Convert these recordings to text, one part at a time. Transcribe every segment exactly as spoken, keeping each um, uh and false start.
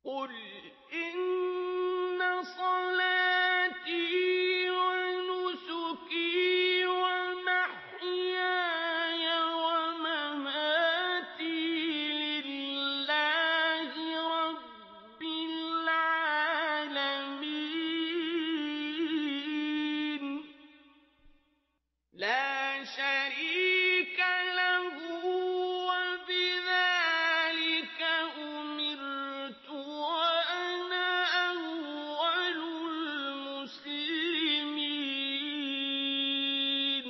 قل إن صلاتي ونسكي ومحياي ومماتي لله رب العالمين لا شريك له وبذلك أمرت وأنا أول المسلمين.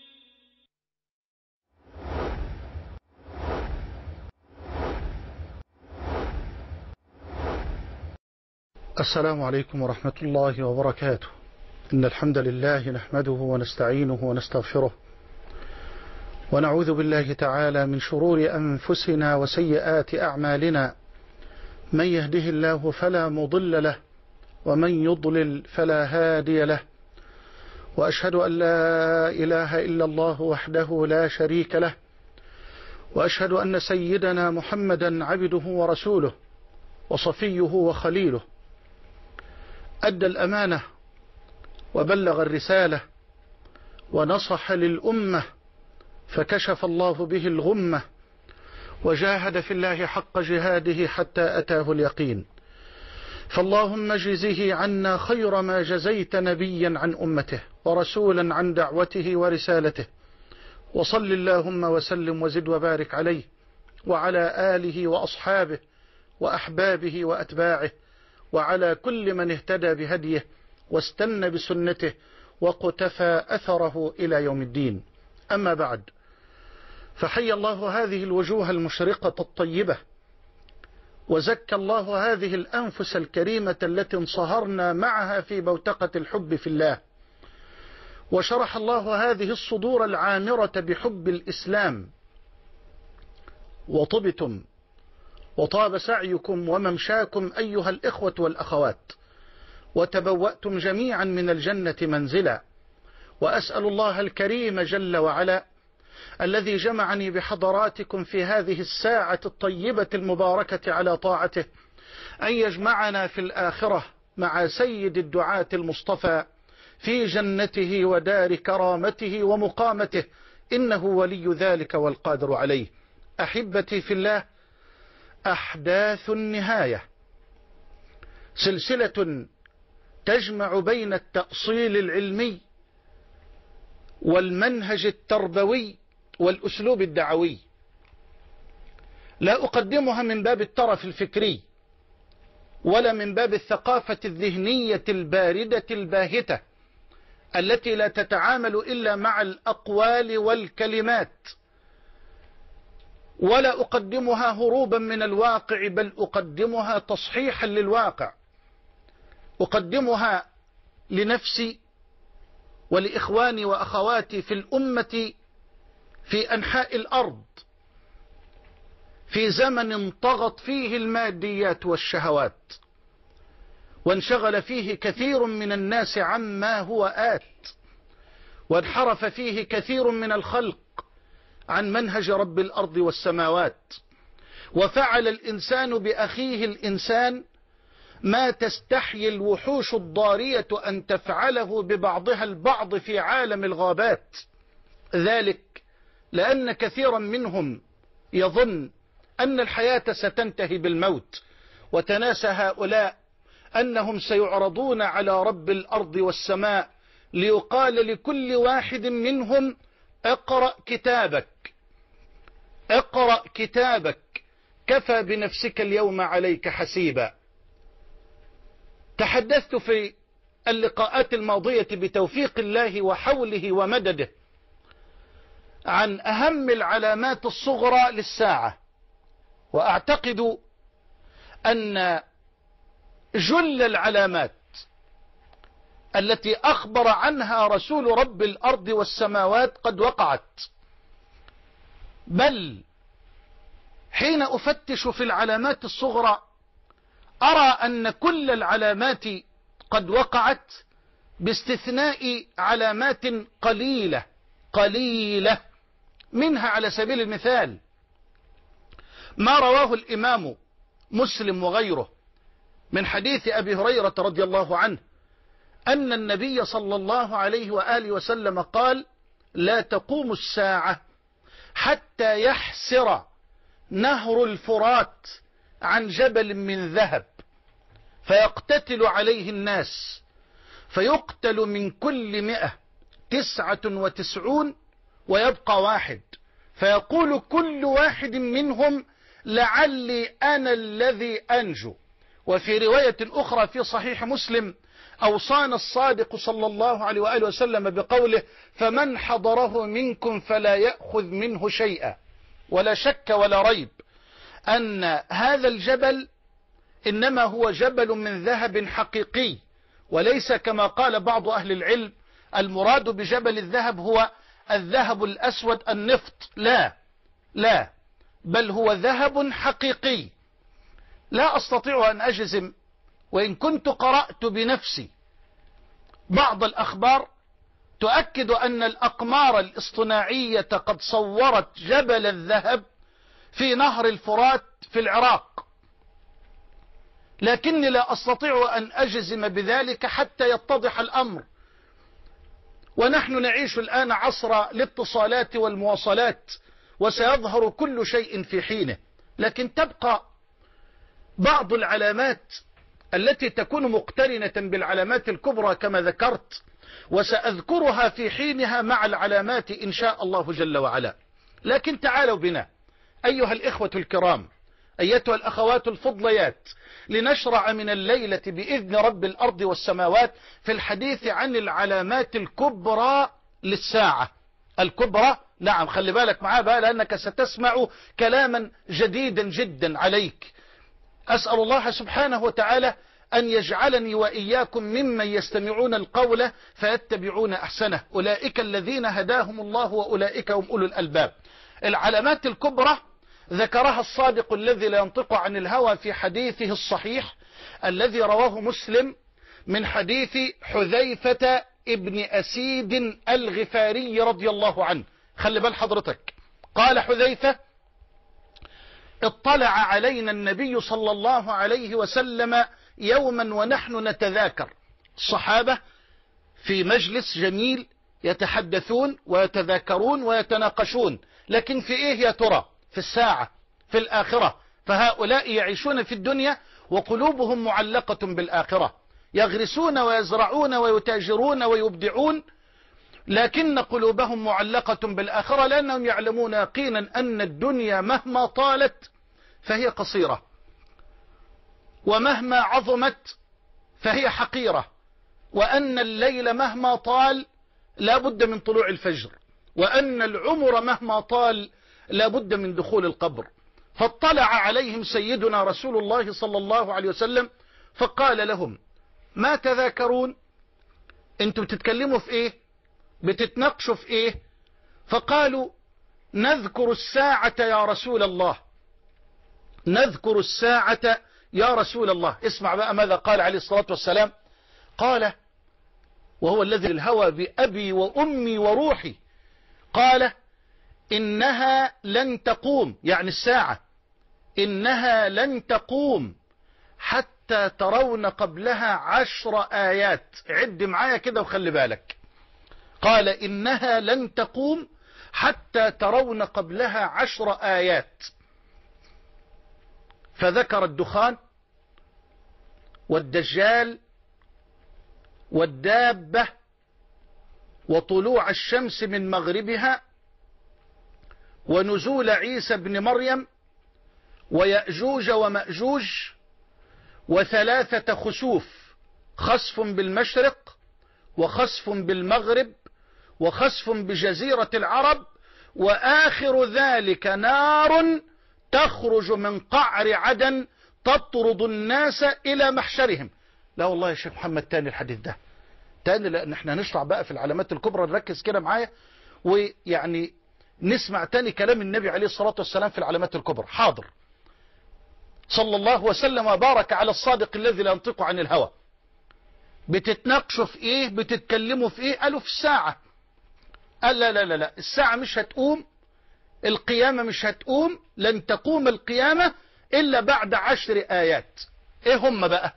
السلام عليكم ورحمة الله وبركاته. إن الحمد لله نحمده ونستعينه ونستغفره ونعوذ بالله تعالى من شرور أنفسنا وسيئات أعمالنا، من يهده الله فلا مضل له ومن يضلل فلا هادي له، وأشهد أن لا إله إلا الله وحده لا شريك له، وأشهد أن سيدنا محمدا عبده ورسوله وصفيه وخليله، أدى الأمانة وبلغ الرسالة ونصح للأمة، فكشف الله به الغمة، وجاهد في الله حق جهاده حتى أتاه اليقين. فاللهم اجزه عنا خير ما جزيت نبيا عن أمته ورسولا عن دعوته ورسالته، وصل اللهم وسلم وزد وبارك عليه وعلى آله وأصحابه وأحبابه وأتباعه وعلى كل من اهتدى بهديه واستنى بسنته وقتفى أثره إلى يوم الدين. أما بعد، فحي الله هذه الوجوه المشرقة الطيبة، وزكى الله هذه الأنفس الكريمة التي انصهرنا معها في بوتقة الحب في الله، وشرح الله هذه الصدور العامرة بحب الإسلام، وطبتم وطاب سعيكم وممشاكم أيها الإخوة والأخوات، وتبوأتم جميعا من الجنة منزلا. وأسأل الله الكريم جل وعلا الذي جمعني بحضراتكم في هذه الساعة الطيبة المباركة على طاعته أن يجمعنا في الآخرة مع سيد الدعاة المصطفى في جنته ودار كرامته ومقامته، إنه ولي ذلك والقادر عليه. أحبتي في الله، أحداث النهاية سلسلة تجمع بين التأصيل العلمي والمنهج التربوي والأسلوب الدعوي. لا أقدمها من باب الترف الفكري ولا من باب الثقافة الذهنية الباردة الباهتة التي لا تتعامل إلا مع الأقوال والكلمات، ولا أقدمها هروبا من الواقع، بل أقدمها تصحيحا للواقع. أقدمها لنفسي ولإخواني وأخواتي في الأمة في أنحاء الأرض، في زمن طغت فيه الماديات والشهوات، وانشغل فيه كثير من الناس عما هو آت، وانحرف فيه كثير من الخلق عن منهج رب الأرض والسماوات، وفعل الإنسان بأخيه الإنسان ما تستحيي الوحوش الضارية أن تفعله ببعضها البعض في عالم الغابات. ذلك لأن كثيرا منهم يظن أن الحياة ستنتهي بالموت، وتناسى هؤلاء أنهم سيعرضون على رب الأرض والسماء ليقال لكل واحد منهم: اقرأ كتابك، اقرأ كتابك، كفى بنفسك اليوم عليك حسيبا. تحدثت في اللقاءات الماضية بتوفيق الله وحوله ومدده عن أهم العلامات الصغرى للساعة، وأعتقد أن جل العلامات التي أخبر عنها رسول رب الأرض والسماوات قد وقعت. بل حين أفتش في العلامات الصغرى أرى أن كل العلامات قد وقعت باستثناء علامات قليلة قليلة. منها على سبيل المثال ما رواه الإمام مسلم وغيره من حديث أبي هريرة رضي الله عنه أن النبي صلى الله عليه وآله وسلم قال: لا تقوم الساعة حتى يحسر نهر الفرات عن جبل من ذهب فيقتتل عليه الناس، فيقتل من كل مئة تسعة وتسعون ويبقى واحد، فيقول كل واحد منهم: لعلي أنا الذي أنجو. وفي رواية أخرى في صحيح مسلم: أوصانا الصادق صلى الله عليه وآله وسلم بقوله: فمن حضره منكم فلا يأخذ منه شيئا. ولا شك ولا ريب أن هذا الجبل إنما هو جبل من ذهب حقيقي، وليس كما قال بعض أهل العلم المراد بجبل الذهب هو الذهب الأسود النفط. لا لا بل هو ذهب حقيقي. لا أستطيع أن أجزم، وإن كنت قرأت بنفسي بعض الأخبار تؤكد أن الأقمار الاصطناعية قد صورت جبل الذهب في نهر الفرات في العراق، لكني لا أستطيع أن أجزم بذلك حتى يتضح الأمر. ونحن نعيش الآن عصر الاتصالات والمواصلات، وسيظهر كل شيء في حينه، لكن تبقى بعض العلامات التي تكون مقترنة بالعلامات الكبرى كما ذكرت، وسأذكرها في حينها مع العلامات إن شاء الله جل وعلا. لكن تعالوا بنا أيها الإخوة الكرام، أيتها الأخوات الفضليات، لنشرع من الليلة بإذن رب الأرض والسماوات في الحديث عن العلامات الكبرى للساعة. الكبرى، نعم، خلي بالك معاه بقى لأنك ستسمع كلاما جديدا جدا عليك. أسأل الله سبحانه وتعالى أن يجعلني وإياكم ممن يستمعون القول فيتبعون أحسنه، أولئك الذين هداهم الله وأولئك هم أولو الألباب. العلامات الكبرى ذكرها الصادق الذي لا ينطق عن الهوى في حديثه الصحيح الذي رواه مسلم من حديث حذيفة ابن أسيد الغفاري رضي الله عنه. خلي بال حضرتك، قال حذيفة: اطلع علينا النبي صلى الله عليه وسلم يوما ونحن نتذاكر. الصحابة في مجلس جميل يتحدثون ويتذاكرون ويتناقشون، لكن في ايه يا ترى؟ في الساعة، في الآخرة. فهؤلاء يعيشون في الدنيا وقلوبهم معلقة بالآخرة، يغرسون ويزرعون ويتاجرون ويبدعون، لكن قلوبهم معلقة بالآخرة، لأنهم يعلمون يقينا أن الدنيا مهما طالت فهي قصيرة، ومهما عظمت فهي حقيرة، وأن الليل مهما طال لا بد من طلوع الفجر، وأن العمر مهما طال لا بد من دخول القبر. فاطلع عليهم سيدنا رسول الله صلى الله عليه وسلم فقال لهم: ما تذاكرون؟ انتم بتتكلموا في ايه؟ بتتناقشوا في ايه؟ فقالوا: نذكر الساعة يا رسول الله، نذكر الساعة يا رسول الله. اسمع بقى ماذا قال عليه الصلاة والسلام. قال، وهو الذي الهوى بأبي وأمي وروحي، قال: إنها لن تقوم، يعني الساعة، إنها لن تقوم حتى ترون قبلها عشر آيات. عد معايا كده وخلي بالك. قال: إنها لن تقوم حتى ترون قبلها عشر آيات. فذكر الدخان والدجال والدابة وطلوع الشمس من مغربها ونزول عيسى بن مريم ويأجوج ومأجوج وثلاثة خسوف، خسف بالمشرق وخسف بالمغرب وخسف بجزيرة العرب، وآخر ذلك نار تخرج من قعر عدن تطرد الناس إلى محشرهم. لا والله يا شيخ محمد تاني الحديث ده تاني، لأن احنا نشرع بقى في العلامات الكبرى، نركز كده معايا ويعني نسمع تاني كلام النبي عليه الصلاة والسلام في العلامات الكبرى. حاضر. صلى الله وسلم وبارك على الصادق الذي لا ينطق عن الهوى. بتتناقشوا في ايه؟ بتتكلموا في ايه؟ قالوا في الساعة. قال لا لا لا لا، الساعة مش هتقوم، القيامة مش هتقوم، لن تقوم القيامة إلا بعد عشر آيات. ايه هم بقى؟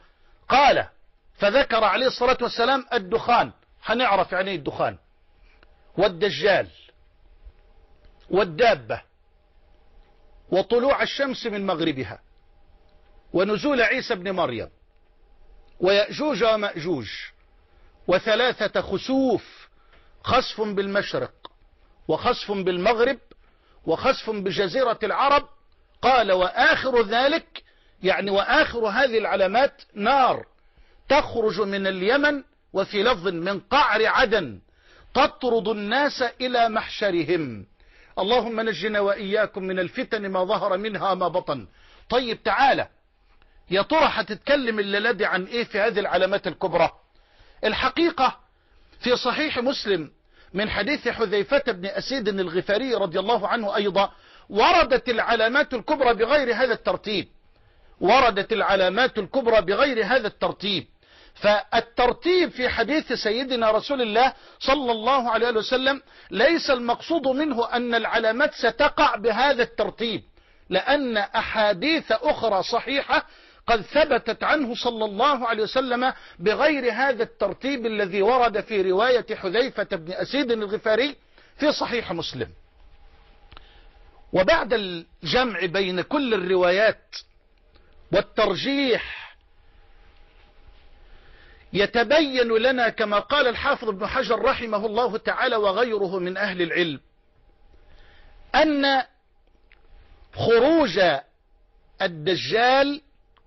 قال فذكر عليه الصلاة والسلام الدخان، هنعرف يعني الدخان، والدجال، والدابة، وطلوع الشمس من مغربها، ونزول عيسى بن مريم، ويأجوج ومأجوج، وثلاثة خسوف، خسف بالمشرق وخسف بالمغرب وخسف بجزيرة العرب. قال وآخر ذلك يعني وآخر هذه العلامات نار تخرج من اليمن، وفي لفظ من قعر عدن، تطرد الناس إلى محشرهم. اللهم نجنا وإياكم من الفتن ما ظهر منها ما بطن. طيب تعالى يا ترى هتتكلم الليلة دي عن ايه في هذه العلامات الكبرى؟ الحقيقة في صحيح مسلم من حديث حذيفة بن أسيد الغفاري رضي الله عنه أيضا وردت العلامات الكبرى بغير هذا الترتيب، وردت العلامات الكبرى بغير هذا الترتيب. فالترتيب في حديث سيدنا رسول الله صلى الله عليه وسلم ليس المقصود منه أن العلامات ستقع بهذا الترتيب، لأن أحاديث أخرى صحيحة قد ثبتت عنه صلى الله عليه وسلم بغير هذا الترتيب الذي ورد في رواية حذيفة بن أسيد الغفاري في صحيح مسلم. وبعد الجمع بين كل الروايات والترجيح يتبين لنا كما قال الحافظ ابن حجر رحمه الله تعالى وغيره من أهل العلم أن خروج الدجال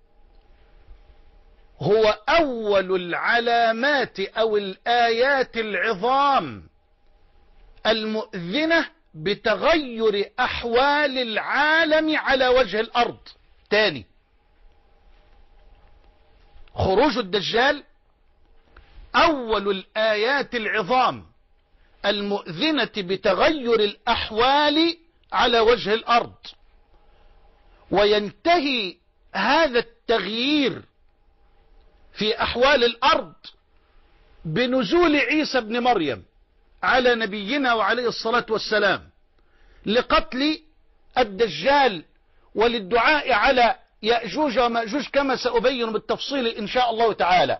هو أول العلامات أو الآيات العظام المؤذنة بتغير أحوال العالم على وجه الأرض. تاني، خروج الدجال أول الآيات العظام المؤذنة بتغير الأحوال على وجه الأرض، وينتهي هذا التغيير في أحوال الأرض بنزول عيسى بن مريم على نبينا وعليه الصلاة والسلام لقتل الدجال وللدعاء على يأجوج ومأجوج كما سأبين بالتفصيل إن شاء الله تعالى.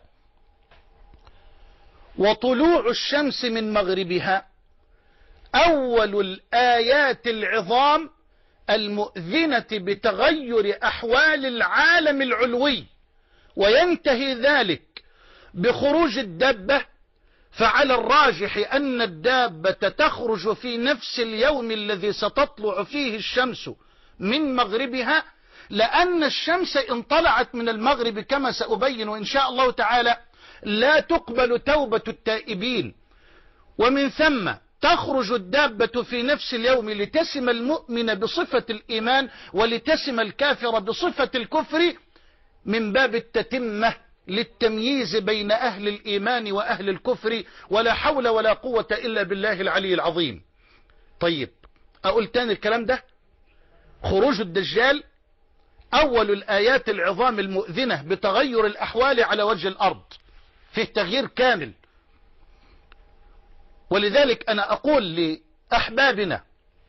وطلوع الشمس من مغربها أول الآيات العظام المؤذنة بتغير أحوال العالم العلوي، وينتهي ذلك بخروج الدابة. فعلى الراجح أن الدابة تخرج في نفس اليوم الذي ستطلع فيه الشمس من مغربها، لأن الشمس إن طلعت من المغرب كما سأبين إن شاء الله تعالى لا تقبل توبة التائبين، ومن ثم تخرج الدابة في نفس اليوم لتسم المؤمن بصفة الإيمان ولتسم الكافر بصفة الكفر، من باب التتمة للتمييز بين أهل الإيمان وأهل الكفر، ولا حول ولا قوة إلا بالله العلي العظيم. طيب أقول تاني الكلام ده، خروج الدجال أول الآيات العظام المؤذنة بتغير الأحوال على وجه الأرض، فيه تغيير كامل. ولذلك أنا أقول لأحبابنا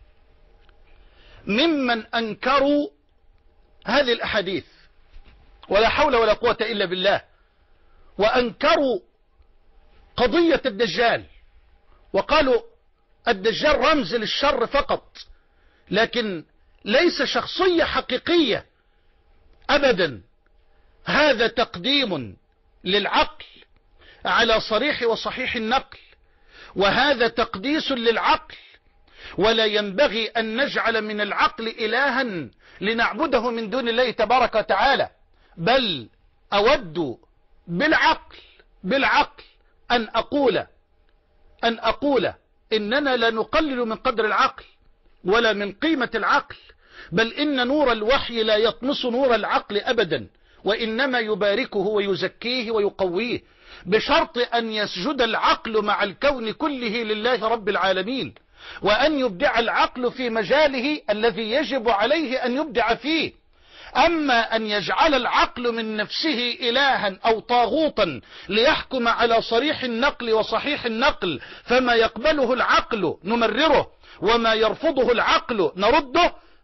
ممن أنكروا هذه الأحاديث ولا حول ولا قوة إلا بالله، وأنكروا قضية الدجال وقالوا الدجال رمز للشر فقط، لكن ليس شخصية حقيقية أبدا. هذا تقديم للعقل على صريح وصحيح النقل، وهذا تقديس للعقل، ولا ينبغي أن نجعل من العقل إلها لنعبده من دون الله تبارك وتعالى، بل أود بالعقل بالعقل أن أقول أن أقول إننا لا نقلل من قدر العقل ولا من قيمة العقل، بل إن نور الوحي لا يطمس نور العقل أبدا، وإنما يباركه ويزكيه ويقويه، بشرط أن يسجد العقل مع الكون كله لله رب العالمين، وأن يبدع العقل في مجاله الذي يجب عليه أن يبدع فيه. أما أن يجعل العقل من نفسه إلها أو طاغوتا ليحكم على صريح النقل وصحيح النقل، فما يقبله العقل نمرره وما يرفضه العقل نرده،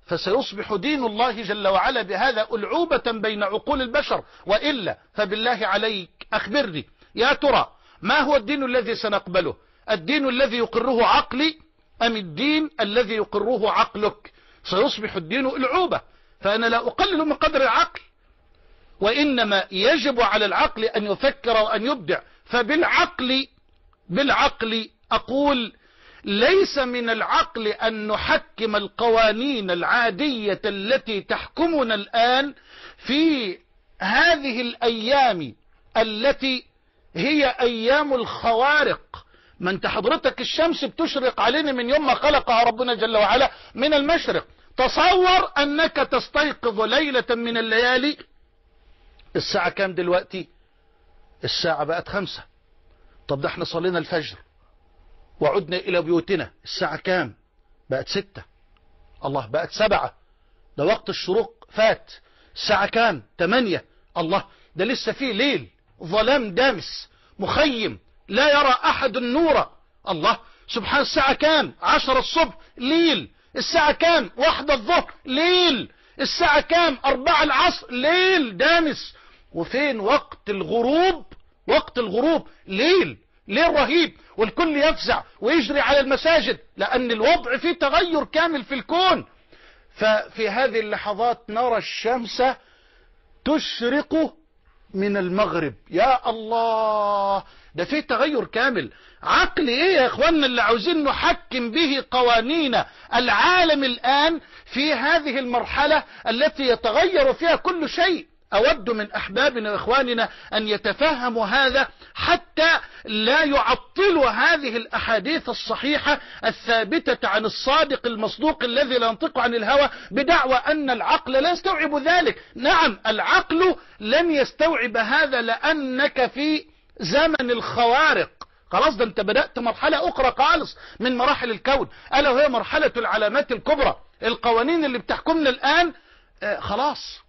فسيصبح دين الله جل وعلا بهذا ألعوبة بين عقول البشر، وإلا فبالله عليك أخبرني يا ترى ما هو الدين الذي سنقبله؟ الدين الذي يقره عقلي أم الدين الذي يقره عقلك؟ سيصبح الدين ألعوبة. فأنا لا أقلل من قدر العقل، وإنما يجب على العقل أن يفكر وأن يبدع. فبالعقل بالعقل أقول ليس من العقل أن نحكم القوانين العادية التي تحكمنا الآن في هذه الأيام التي هي أيام الخوارق. ما انت حضرتك الشمس بتشرق علينا من يوم ما خلقها ربنا جل وعلا من المشرق. تصور أنك تستيقظ ليلة من الليالي، الساعة كام دلوقتي؟ الساعة بقت خمسة. طب ده احنا صلينا الفجر وعدنا إلى بيوتنا، الساعة كام؟ بقت ستة. الله، بقت سبعة. ده وقت الشروق فات. الساعة كام؟ تمانية. الله، ده لسه فيه ليل، ظلام دامس مخيم لا يرى أحد النور. الله سبحان. الساعة كام؟ عشرة الصبح ليل. الساعة كام؟ واحدة الظهر ليل. الساعة كام؟ أربعة العصر ليل دامس. وفين وقت الغروب؟ وقت الغروب ليل، ليل رهيب، والكل يفزع ويجري على المساجد لأن الوضع فيه تغير كامل في الكون. ففي هذه اللحظات نرى الشمس تشرق من المغرب. يا الله، ده فيه تغير كامل. عقل ايه يا اخواننا اللي عاوزين نحكم به قوانين العالم الآن في هذه المرحلة التي يتغير فيها كل شيء؟ أود من أحبابنا وإخواننا أن يتفهموا هذا حتى لا يعطلوا هذه الأحاديث الصحيحة الثابتة عن الصادق المصدوق الذي لا ينطق عن الهوى بدعوى أن العقل لا يستوعب ذلك. نعم، العقل لن يستوعب هذا لأنك في زمن الخوارق. خلاص، ده انت بدأت مرحلة أخرى خالص من مراحل الكون، ألا وهي مرحلة العلامات الكبرى. القوانين اللي بتحكمنا الآن آه خلاص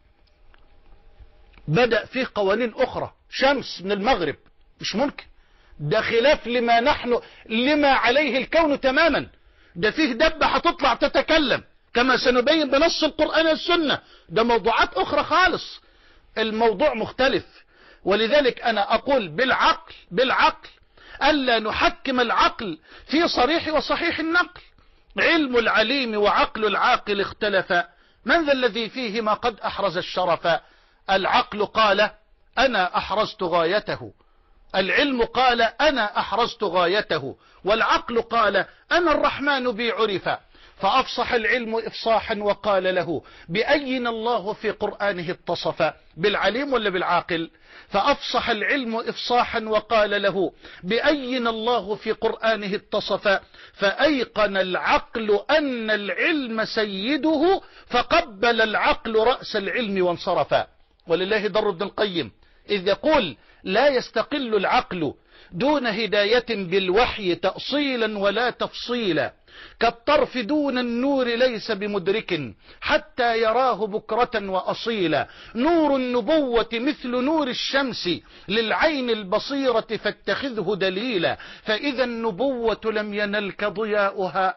بدأ فيه قوانين أخرى. شمس من المغرب مش ممكن، ده خلاف لما نحن لما عليه الكون تماما. ده فيه دبة هتطلع تتكلم كما سنبين بنص القرآن والسنة. ده موضوعات أخرى خالص، الموضوع مختلف. ولذلك أنا أقول بالعقل بالعقل ألا نحكم العقل في صريح وصحيح النقل. علم العليم وعقل العاقل اختلفا، من ذا الذي فيهما قد أحرز الشرف؟ العقل قال أنا أحرزت غايته، العلم قال أنا أحرزت غايته، والعقل قال أنا الرحمن بي عرف. فأفصح العلم إفصاحا وقال له بأين الله في قرآنه اتصف؟ بالعليم ولا بالعاقل؟ فأفصح العلم إفصاحا وقال له بأين الله في قرآنه اتصف؟ فأيقن العقل أن العلم سيده فقبل العقل رأس العلم وانصرف. ولله در ابن القيم إذ يقول لا يستقل العقل دون هداية بالوحي تأصيلا ولا تفصيلا، كالطرف دون النور ليس بمدرك حتى يراه بكرة وأصيلا. نور النبوة مثل نور الشمس للعين البصيرة فاتخذه دليلا، فإذا النبوة لم ينلك ضياؤها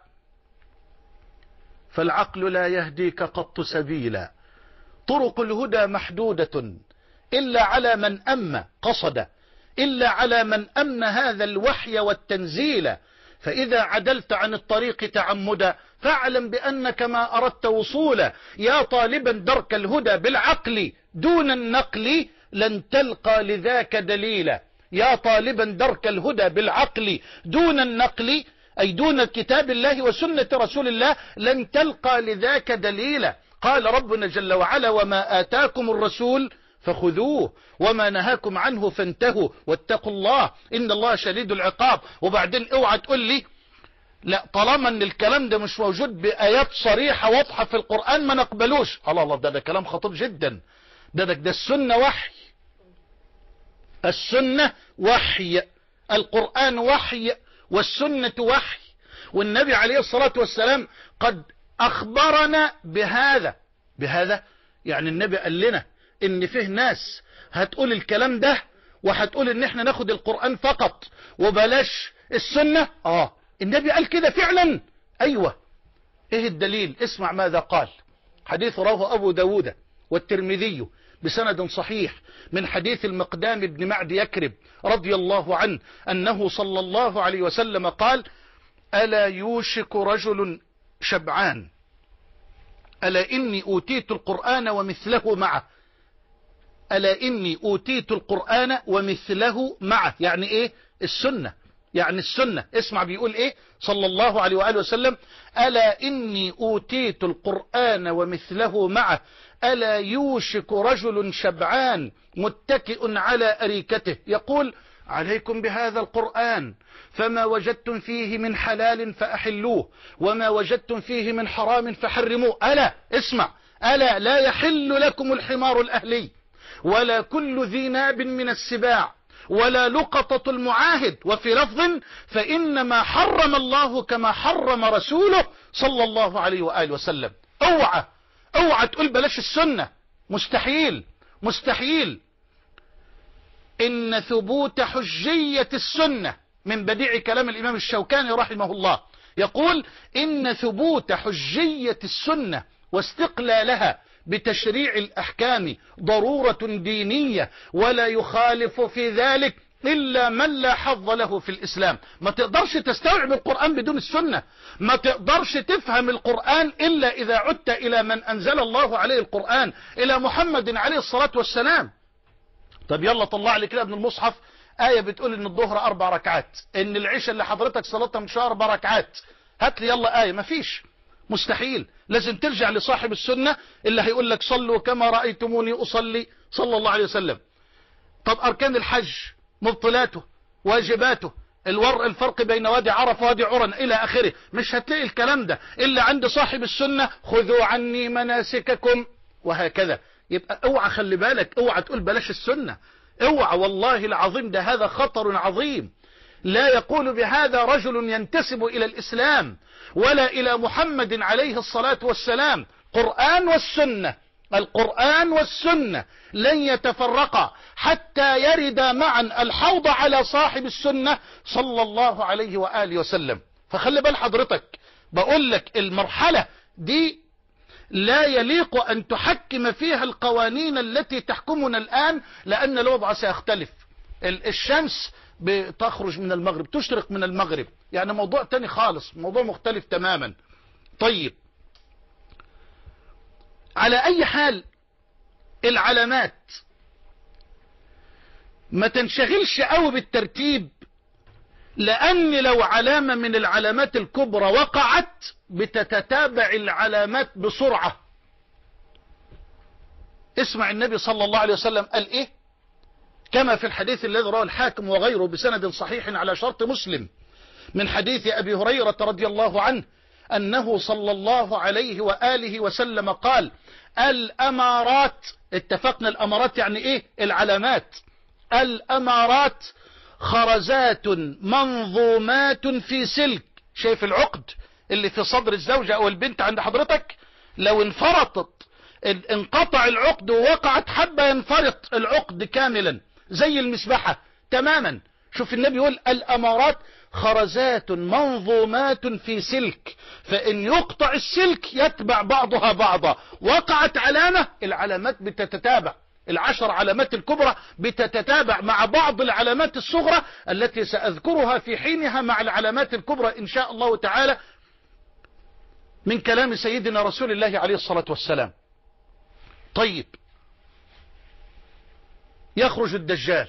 فالعقل لا يهديك قط سبيلا. طرق الهدى محدودة إلا على من أم قصد، إلا على من أمن هذا الوحي والتنزيل. فإذا عدلت عن الطريق تعمدا فاعلم بأنك ما أردت وصولا. يا طالبا درك الهدى بالعقل دون النقل لن تلقى لذاك دليلا. يا طالبا درك الهدى بالعقل دون النقل أي دون كتاب الله وسنة رسول الله لن تلقى لذاك دليلا. قال ربنا جل وعلا وما آتاكم الرسول فخذوه وما نهاكم عنه فانتهوا واتقوا الله إن الله شديد العقاب. وبعدين اوعى تقول لي لا طالما ان الكلام ده مش موجود بآيات صريحة واضحة في القرآن ما نقبلوش. الله الله، ده ده كلام خطير جدا. ده ده, ده السنة وحي، السنة وحي، القرآن وحي والسنة وحي، والنبي عليه الصلاة والسلام قد أخبرنا بهذا. بهذا يعني النبي قال لنا ان فيه ناس هتقول الكلام ده وهتقول ان احنا ناخد القرآن فقط وبلاش السنة. اه النبي قال كده فعلا. ايوه، ايه الدليل؟ اسمع ماذا قال. حديث رواه أبو داود والترمذي بسند صحيح من حديث المقدام بن معد يكرب رضي الله عنه أنه صلى الله عليه وسلم قال: ألا يوشك رجل شبعان ألا إني أوتيت القرآن ومثله معه. ألا إني أوتيت القرآن ومثله معه، يعني إيه؟ السنة، يعني السنة. اسمع بيقول إيه صلى الله عليه وآله وسلم: ألا إني أوتيت القرآن ومثله معه ألا يوشك رجل شبعان متكئ على أريكته يقول: عليكم بهذا القرآن فما وجدتم فيه من حلال فأحلوه وما وجدتم فيه من حرام فحرموه. ألا اسمع، ألا لا يحل لكم الحمار الأهلي ولا كل ذي ناب من السباع ولا لقطة المعاهد، وفي لفظ: فإنما حرم الله كما حرم رسوله صلى الله عليه وآله وسلم. اوعى اوعى تقول بلاش السنة، مستحيل مستحيل. إن ثبوت حجية السنة، من بديع كلام الإمام الشوكاني رحمه الله، يقول: إن ثبوت حجية السنة واستقلالها بتشريع الأحكام ضرورة دينية ولا يخالف في ذلك إلا من لا حظ له في الإسلام. ما تقدرش تستوعب القرآن بدون السنة، ما تقدرش تفهم القرآن إلا إذا عدت إلى من أنزل الله عليه القرآن، إلى محمد عليه الصلاة والسلام. طب يلا طلع لي كده ابن المصحف آية بتقول إن الظهر أربع ركعات، إن العشاء اللي حضرتك صلاتها من شهر أربع ركعات. هات لي يلا آية. مفيش، مستحيل. لازم ترجع لصاحب السنة اللي هيقول لك صلوا كما رأيتموني أصلي صلى الله عليه وسلم. طب أركان الحج، مبطلاته، واجباته، الور الفرق بين وادي عرفة ووادي عرن إلى آخره، مش هتلاقي الكلام ده إلا عند صاحب السنة. خذوا عني مناسككم، وهكذا. يبقى اوعى، خلي بالك، اوعى تقول بلاش السنة، اوعى والله العظيم، ده هذا خطر عظيم. لا يقول بهذا رجل ينتسب إلى الإسلام ولا إلى محمد عليه الصلاة والسلام. قرآن والسنة، القرآن والسنة لن يتفرقا حتى يرد معا الحوض على صاحب السنة صلى الله عليه وآله وسلم. فخلي بال حضرتك، بقول لك المرحلة دي لا يليق أن تحكم فيها القوانين التي تحكمنا الآن، لأن الوضع سيختلف. الشمس بتخرج من المغرب، تشرق من المغرب، يعني موضوع تاني خالص، موضوع مختلف تماما. طيب، على أي حال العلامات ما تنشغلش قوي بالترتيب، لأن لو علامة من العلامات الكبرى وقعت بتتتابع العلامات بسرعة. اسمع النبي صلى الله عليه وسلم قال إيه، كما في الحديث الذي رواه الحاكم وغيره بسند صحيح على شرط مسلم، من حديث أبي هريرة رضي الله عنه أنه صلى الله عليه وآله وسلم قال: الأمارات، اتفقنا الأمارات يعني إيه؟ العلامات. الأمارات خرزات منظومات في سلك. شايف العقد اللي في صدر الزوجة أو البنت عند حضرتك؟ لو انفرطت، انقطع العقد ووقعت حبة، ينفرط العقد كاملا زي المسبحة تماما. شوف النبي يقول: الأمارات خرزات منظومات في سلك، فإن يقطع السلك يتبع بعضها بعضا. وقعت علامة، العلامات بتتتابع، العشر علامات الكبرى بتتتابع مع بعض العلامات الصغرى التي سأذكرها في حينها مع العلامات الكبرى إن شاء الله تعالى، من كلام سيدنا رسول الله عليه الصلاة والسلام. طيب، يخرج الدجال،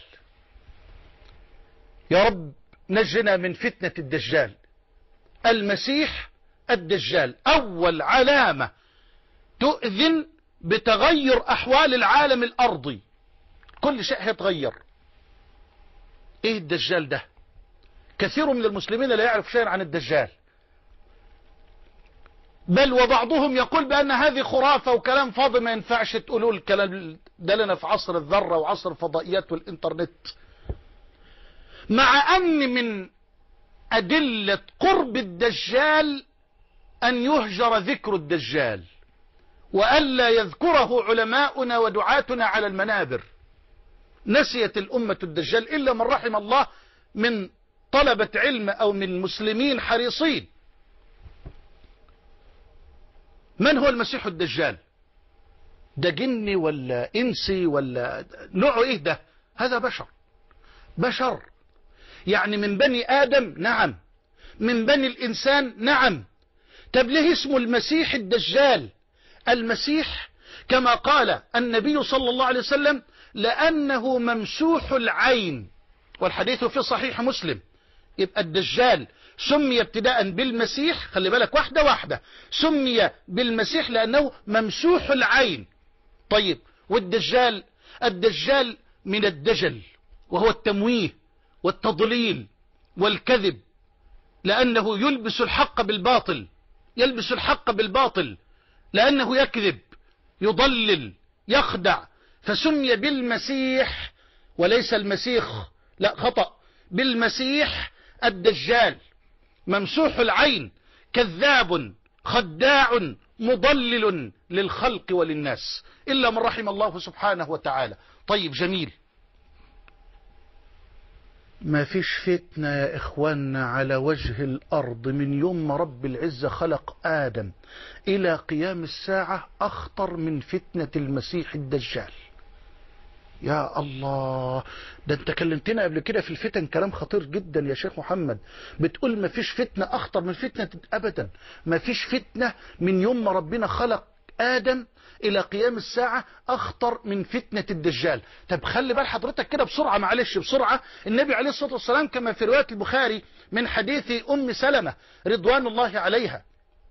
يا رب نجنا من فتنة الدجال. المسيح الدجال أول علامة تؤذن بتغير أحوال العالم الأرضي، كل شيء هيتغير. إيه الدجال ده؟ كثير من المسلمين لا يعرف شيئا عن الدجال، بل وبعضهم يقول بأن هذه خرافة وكلام فاضي ما ينفعش تقولوا الكلام ده لنا في عصر الذرة وعصر الفضائيات والإنترنت. مع أن من أدلة قرب الدجال أن يهجر ذكر الدجال وألا يذكره علماؤنا ودعاتنا على المنابر. نسيت الأمة الدجال إلا من رحم الله من طلبة علم أو من مسلمين حريصين. من هو المسيح الدجال؟ ده جني ولا إنسي ولا نوعه إيه ده؟ هذا بشر، بشر يعني من بني آدم، نعم، من بني الإنسان، نعم. طب ليه اسمه المسيح الدجال؟ المسيح كما قال النبي صلى الله عليه وسلم لأنه ممسوح العين، والحديث في صحيح مسلم. يبقى الدجال سمي ابتداء بالمسيح، خلي بالك واحدة واحدة، سمي بالمسيح لأنه ممسوح العين. طيب والدجال؟ الدجال من الدجل، وهو التمويه والتضليل والكذب، لأنه يلبس الحق بالباطل، يلبس الحق بالباطل لأنه يكذب يضلل يخدع، فسمي بالمسيح وليس المسيخ، لا خطأ، بالمسيح الدجال، ممسوح العين، كذاب خداع مضلل للخلق وللناس إلا من رحم الله سبحانه وتعالى. طيب جميل، ما فيش فتنة يا إخواننا على وجه الأرض من يوم ما رب العزة خلق آدم إلى قيام الساعة أخطر من فتنة المسيح الدجال. يا الله، ده انت كلمتنا قبل كده في الفتن كلام خطير جدا يا شيخ محمد، بتقول ما فيش فتنة أخطر من فتنة. أبدا، ما فيش فتنة من يوم ما ربنا خلق آدم إلى قيام الساعة أخطر من فتنة الدجال. طب خلي بال حضرتك كده بسرعة، معلش بسرعة. النبي عليه الصلاة والسلام كما في رواية البخاري من حديث أم سلمة رضوان الله عليها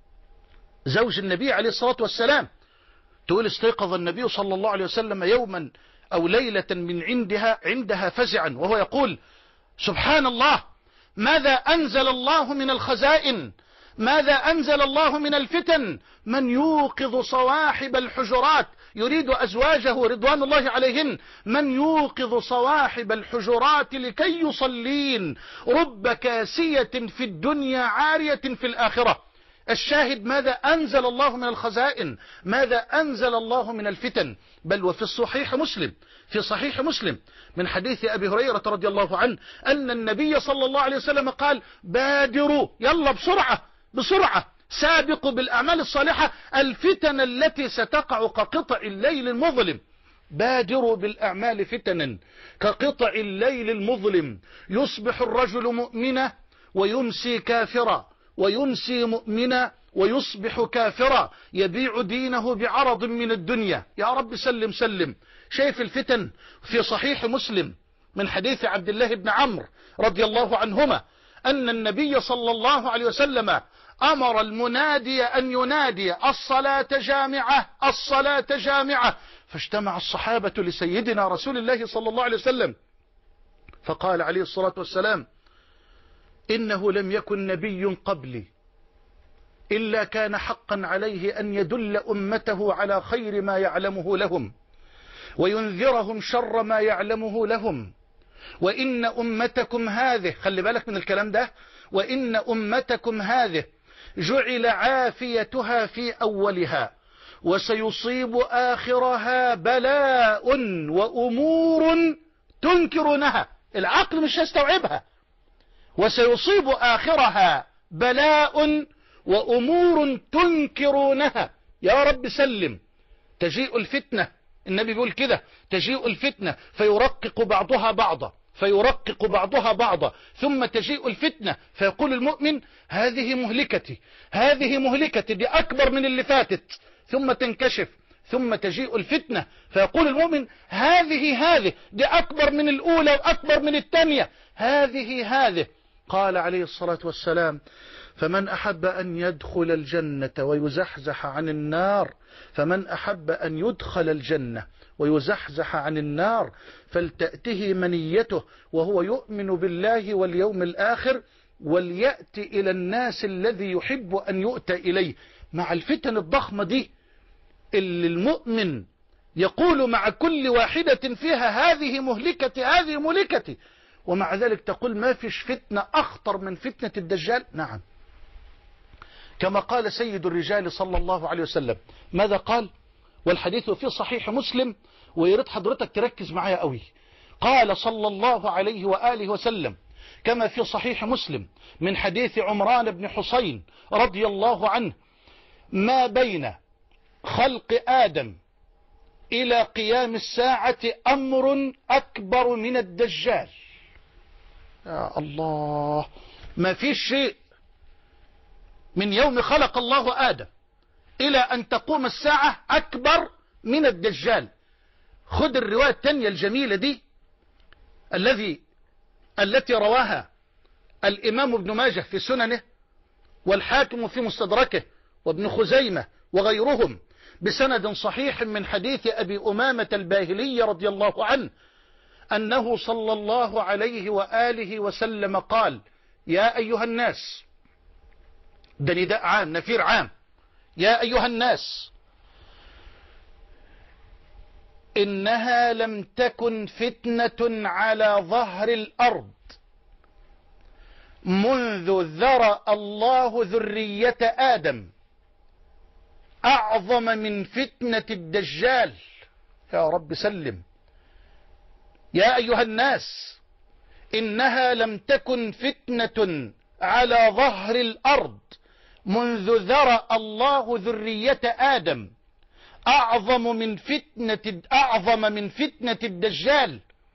زوج النبي عليه الصلاة والسلام، تقول استيقظ النبي صلى الله عليه وسلم يوما أو ليلة من عندها عندها فزعا وهو يقول سبحان الله، ماذا أنزل الله من الخزائن، ماذا أنزل الله من الفتن، من يوقظ صواحب الحجرات، يريد أزواجه رضوان الله عليهن، من يوقظ صواحب الحجرات لكي يصلين، رب كاسية في الدنيا عارية في الآخرة. الشاهد ماذا أنزل الله من الخزائن، ماذا أنزل الله من الفتن. بل وفي الصحيح مسلم، في صحيح مسلم من حديث أبي هريرة رضي الله عنه أن النبي صلى الله عليه وسلم قال بادروا، يلا بسرعة بسرعة، سابقوا بالأعمال الصالحة الفتن التي ستقع كقطع الليل المظلم. بادروا بالأعمال فتنا كقطع الليل المظلم، يصبح الرجل مؤمنا ويمسي كافرا، ويمسي مؤمنا ويصبح كافرا، يبيع دينه بعرض من الدنيا. يا رب سلم سلم. شايف الفتن؟ في صحيح مسلم من حديث عبد الله بن عمرو رضي الله عنهما أن النبي صلى الله عليه وسلم أمر المنادي أن ينادي الصلاة جامعة، الصلاة جامعة، فاجتمع الصحابة لسيدنا رسول الله صلى الله عليه وسلم فقال عليه الصلاة والسلام إنه لم يكن نبي قبلي إلا كان حقا عليه أن يدل أمته على خير ما يعلمه لهم وينذرهم شر ما يعلمه لهم، وإن أمتكم هذه، خلي بالك من الكلام ده، وإن أمتكم هذه جعل عافيتها في أولها وسيصيب آخرها بلاء وأمور تنكرونها، العقل مش يستوعبها، وسيصيب آخرها بلاء وأمور تنكرونها. يا رب سلم. تجيء الفتنة، النبي بيقول كده، تجيء الفتنة فيرقق بعضها بعضا، فيرقق بعضها بعضا، ثم تجيء الفتنة فيقول المؤمن هذه مهلكتي، هذه مهلكتي، دي أكبر من اللي فاتت، ثم تنكشف، ثم تجيء الفتنة فيقول المؤمن هذه هذه، دي أكبر من الأولى وأكبر من الثانية، هذه هذه. قال عليه الصلاة والسلام فمن أحب أن يدخل الجنة ويزحزح عن النار، فمن أحب أن يدخل الجنة ويزحزح عن النار فلتأته منيته وهو يؤمن بالله واليوم الآخر وليأتي إلى الناس الذي يحب أن يؤتى إليه. مع الفتن الضخمة دي اللي المؤمن يقول مع كل واحدة فيها هذه مهلكتي هذه مهلكتي، ومع ذلك تقول ما فيش فتنة أخطر من فتنة الدجال. نعم، كما قال سيد الرجال صلى الله عليه وسلم. ماذا قال؟ والحديث في صحيح مسلم، ويريد حضرتك تركز معايا قوي. قال صلى الله عليه وآله وسلم كما في صحيح مسلم من حديث عمران بن حسين رضي الله عنه ما بين خلق آدم إلى قيام الساعة أمر أكبر من الدجال. يا الله، ما فيش شيء من يوم خلق الله آدم إلى أن تقوم الساعة أكبر من الدجال. خذ الرواية الثانية الجميلة دي الذي التي رواها الإمام ابن ماجه في سننه، والحاكم في مستدركه، وابن خزيمة وغيرهم، بسند صحيح من حديث أبي أمامة الباهلي رضي الله عنه أنه صلى الله عليه وآله وسلم قال: يا أيها الناس، ده نداء عام، نفير عام، يا أيها الناس، إنها لم تكن فتنة على ظهر الأرض منذ ذرأ الله ذرية آدم أعظم من فتنة الدجال. يا رب سلم. يا أيها الناس، إنها لم تكن فتنة على ظهر الأرض منذ ذرأ الله ذرية آدم أعظم من فتنة أعظم من فتنة الدجال.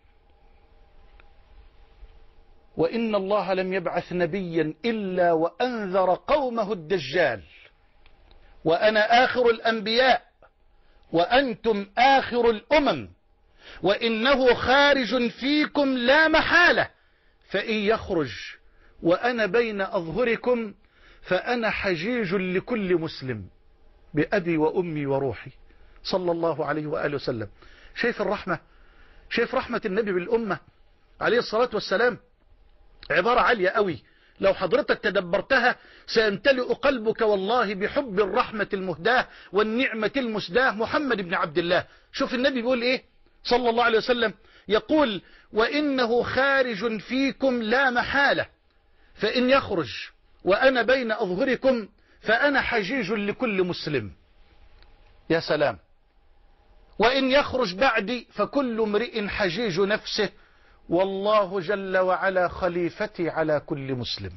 وإن الله لم يبعث نبيا إلا وأنذر قومه الدجال، وأنا آخر الأنبياء وأنتم آخر الأمم، وإنه خارج فيكم لا محالة، فإن يخرج وأنا بين أظهركم فأنا حجيج لكل مسلم بأبي وأمي وروحي، صلى الله عليه وآله وسلم. شايف الرحمة؟ شايف رحمة النبي بالأمة عليه الصلاة والسلام؟ عبارة عالية قوي، لو حضرتك تدبرتها سيمتلئ قلبك والله بحب الرحمة المهداة والنعمة المسداة محمد بن عبد الله. شوف النبي بيقول ايه صلى الله عليه وسلم، يقول: وإنه خارج فيكم لا محالة، فإن يخرج وأنا بين أظهركم فأنا حجيج لكل مسلم. يا سلام. وإن يخرج بعدي فكل امرئ حجيج نفسه، والله جل وعلا خليفتي على كل مسلم.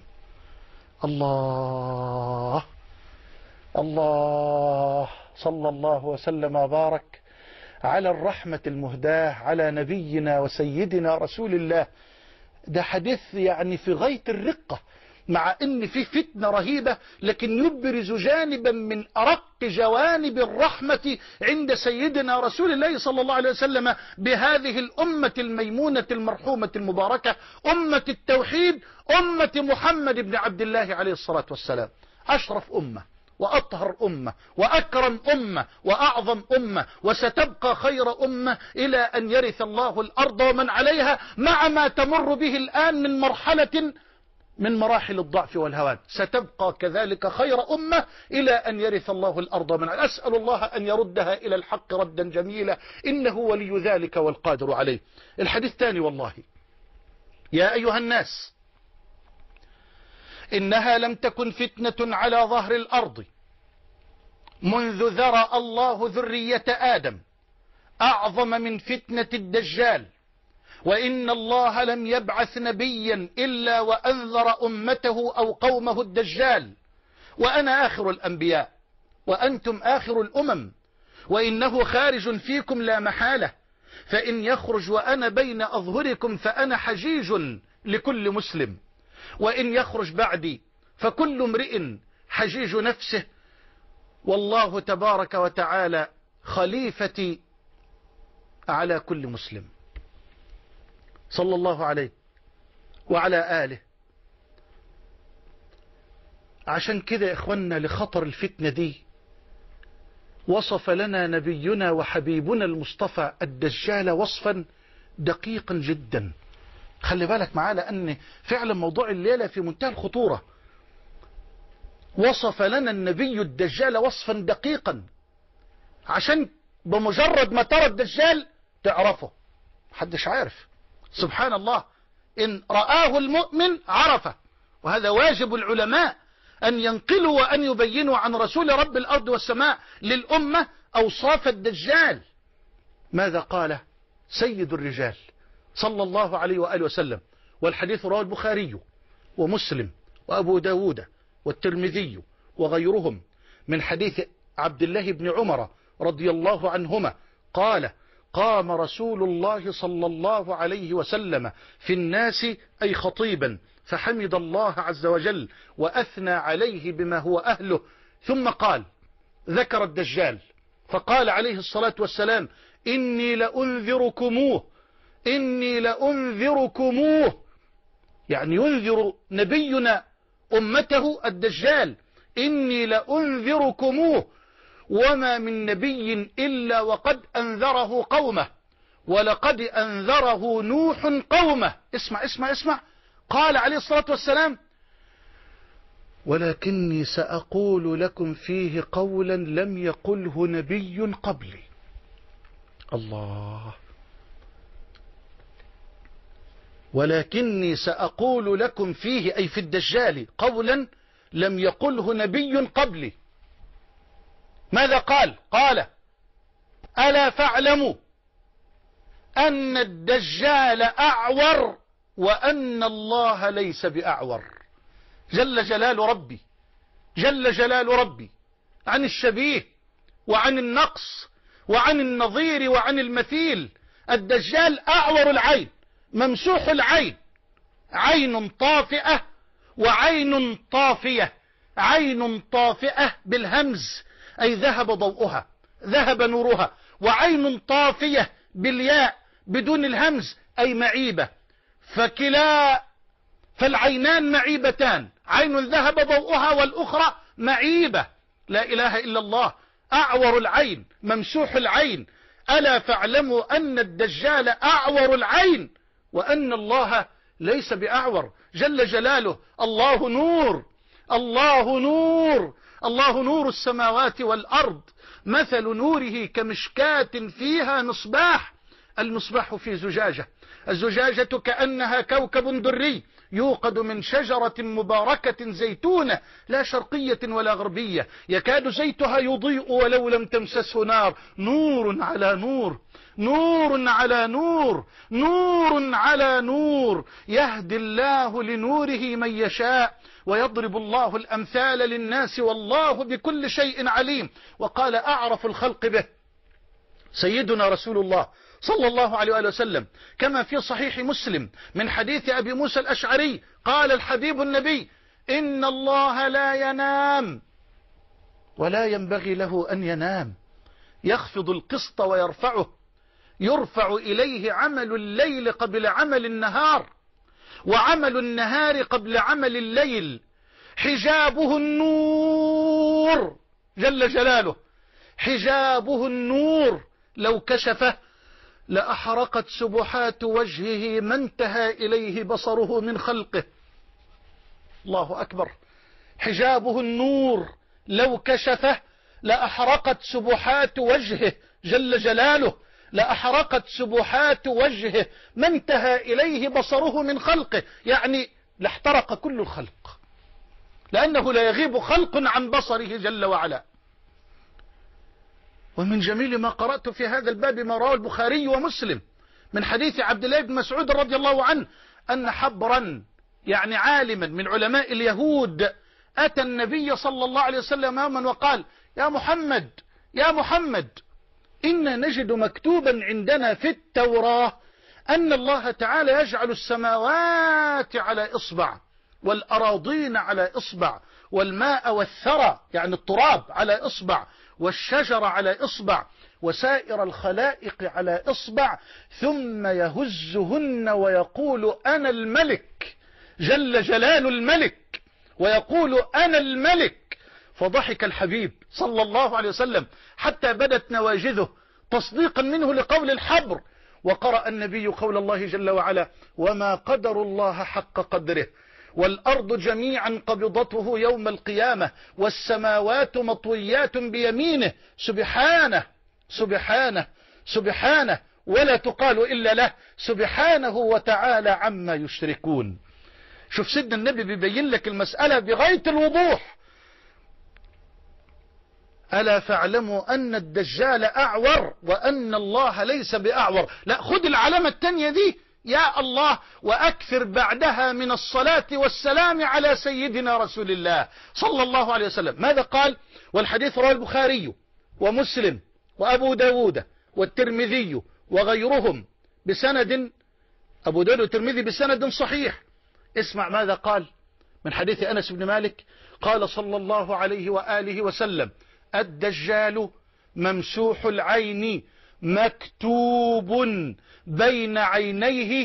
الله الله، صلى الله وسلم وبارك على الرحمة المهداة على نبينا وسيدنا رسول الله. ده حديث يعني في غاية الرقة، مع ان في فتنة رهيبة، لكن يبرز جانبا من ارق جوانب الرحمة عند سيدنا رسول الله صلى الله عليه وسلم بهذه الامة الميمونة المرحومة المباركة، امة التوحيد، امة محمد بن عبد الله عليه الصلاة والسلام. اشرف امة وأطهر أمة وأكرم أمة وأعظم أمة، وستبقى خير أمة إلى أن يرث الله الأرض ومن عليها، مع ما تمر به الآن من مرحلة من مراحل الضعف والهوان، ستبقى كذلك خير أمة إلى أن يرث الله الأرض ومن عليها. أسأل الله أن يردها إلى الحق ردا جميلا، إنه ولي ذلك والقادر عليه. الحديث الثاني: والله يا أيها الناس، إنها لم تكن فتنة على ظهر الأرض منذ ذرأ الله ذرية آدم أعظم من فتنة الدجال، وإن الله لم يبعث نبيا إلا وأنذر أمته أو قومه الدجال، وأنا آخر الأنبياء وأنتم آخر الأمم، وإنه خارج فيكم لا محالة، فإن يخرج وأنا بين أظهركم فأنا حجيج لكل مسلم، وإن يخرج بعدي فكل امرئ حجيج نفسه، والله تبارك وتعالى خليفتي على كل مسلم، صلى الله عليه وعلى آله. عشان كده يا إخوانا لخطر الفتنة دي وصف لنا نبينا وحبيبنا المصطفى الدجال وصفا دقيقا جدا. خلي بالك معاه، لأن فعلا موضوع الليلة في منتهى الخطورة. وصف لنا النبي الدجال وصفا دقيقا، عشان بمجرد ما ترى الدجال تعرفه. محدش عارف، سبحان الله، إن رآه المؤمن عرفه. وهذا واجب العلماء أن ينقلوا وأن يبينوا عن رسول رب الأرض والسماء للأمة أوصاف الدجال. ماذا قال سيد الرجال صلى الله عليه وآله وسلم؟ والحديث رواه البخاري ومسلم وأبو داود والترمذي وغيرهم من حديث عبد الله بن عمر رضي الله عنهما قال قام رسول الله صلى الله عليه وسلم في الناس أي خطيبا فحمد الله عز وجل وأثنى عليه بما هو أهله، ثم قال ذكر الدجال فقال عليه الصلاة والسلام إني لأنذركموه إني لأنذركموه، يعني ينذر نبينا أمته الدجال، إني لأنذركموه وما من نبي إلا وقد أنذره قومه ولقد أنذره نوح قومه. اسمع اسمع اسمع، قال عليه الصلاة والسلام ولكني سأقول لكم فيه قولا لم يقله نبي قبلي. الله، ولكني سأقول لكم فيه أي في الدجال قولا لم يقله نبي قبلي. ماذا قال؟ قال ألا فاعلموا أن الدجال أعور وأن الله ليس بأعور. جل جلال ربي جل جلال ربي عن الشبيه وعن النقص وعن النظير وعن المثيل. الدجال أعور العين ممسوح العين، عين طافئة وعين طافية، عين طافئة بالهمز أي ذهب ضوءها ذهب نورها، وعين طافية بالياء بدون الهمز أي معيبة، فكلا فالعينان معيبتان، عين ذهب ضوءها والأخرى معيبة. لا إله إلا الله، أعور العين ممسوح العين. ألا فاعلموا أن الدجال أعور العين وأن الله ليس بأعور جل جلاله. الله نور الله نور الله نور السماوات والأرض، مثل نوره كمشكاة فيها مصباح، المصباح في زجاجة، الزجاجة كأنها كوكب دري يوقد من شجرة مباركة زيتونة لا شرقية ولا غربية، يكاد زيتها يضيء ولو لم تمسسه نار، نور على نور نور على نور نور على نور، يهدي الله لنوره من يشاء ويضرب الله الأمثال للناس والله بكل شيء عليم. وقال أعرف الخلق به سيدنا رسول الله صلى الله عليه وآله وسلم كما في صحيح مسلم من حديث أبي موسى الأشعري قال الحبيب النبي إن الله لا ينام ولا ينبغي له أن ينام، يخفض القسط ويرفعه، يرفع إليه عمل الليل قبل عمل النهار وعمل النهار قبل عمل الليل، حجابه النور جل جلاله، حجابه النور لو كشفه لأحرقت سبحات وجهه ما انتهى إليه بصره من خلقه. الله أكبر، حجابه النور لو كشفه لأحرقت سبحات وجهه جل جلاله، لأحرقت سبحات وجهه ما انتهى إليه بصره من خلقه، يعني لاحترق كل الخلق، لأنه لا يغيب خلق عن بصره جل وعلا. ومن جميل ما قرأت في هذا الباب ما رواه البخاري ومسلم من حديث عبد الله بن مسعود رضي الله عنه أن حبرا يعني عالما من علماء اليهود أتى النبي صلى الله عليه وسلم يوما وقال يا محمد يا محمد إنا نجد مكتوبا عندنا في التوراة أن الله تعالى يجعل السماوات على إصبع والأراضين على إصبع والماء والثرى يعني التراب على إصبع والشجر على إصبع وسائر الخلائق على إصبع، ثم يهزهن ويقول أنا الملك جل جلال الملك، ويقول أنا الملك. فضحك الحبيب صلى الله عليه وسلم حتى بدت نواجذه تصديقا منه لقول الحبر، وقرأ النبي قول الله جل وعلا وما قدر الله حق قدره والأرض جميعا قبضته يوم القيامة والسماوات مطويات بيمينه سبحانه سبحانه سبحانه ولا تقال إلا له سبحانه وتعالى عما يشركون. شوف سيدنا النبي بيبين لك المسألة بغاية الوضوح. ألا فاعلموا أن الدجال أعور وأن الله ليس بأعور. لا، خذ العلامة التانية دي يا الله وأكثر بعدها من الصلاة والسلام على سيدنا رسول الله صلى الله عليه وسلم. ماذا قال؟ والحديث رواه البخاري ومسلم وأبو داود والترمذي وغيرهم بسند، أبو داود والترمذي بسند صحيح. اسمع ماذا قال من حديث أنس بن مالك، قال صلى الله عليه وآله وسلم: الدجال ممسوح العين مكتوب بين عينيه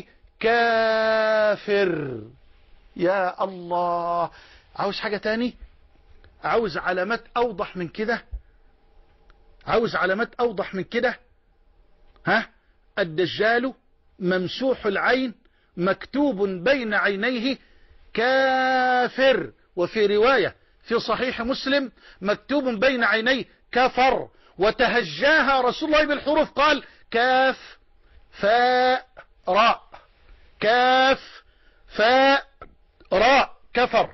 كافر. يا الله، عاوز حاجة تاني؟ عاوز علامات أوضح من كده؟ عاوز علامات أوضح من كده؟ ها؟ الدجال ممسوح العين مكتوب بين عينيه كافر، وفي رواية في صحيح مسلم مكتوب بين عينيه كفر، وتهجاها رسول الله بالحروف، قال: كاف فاء راء، كاف فاء راء، كفر.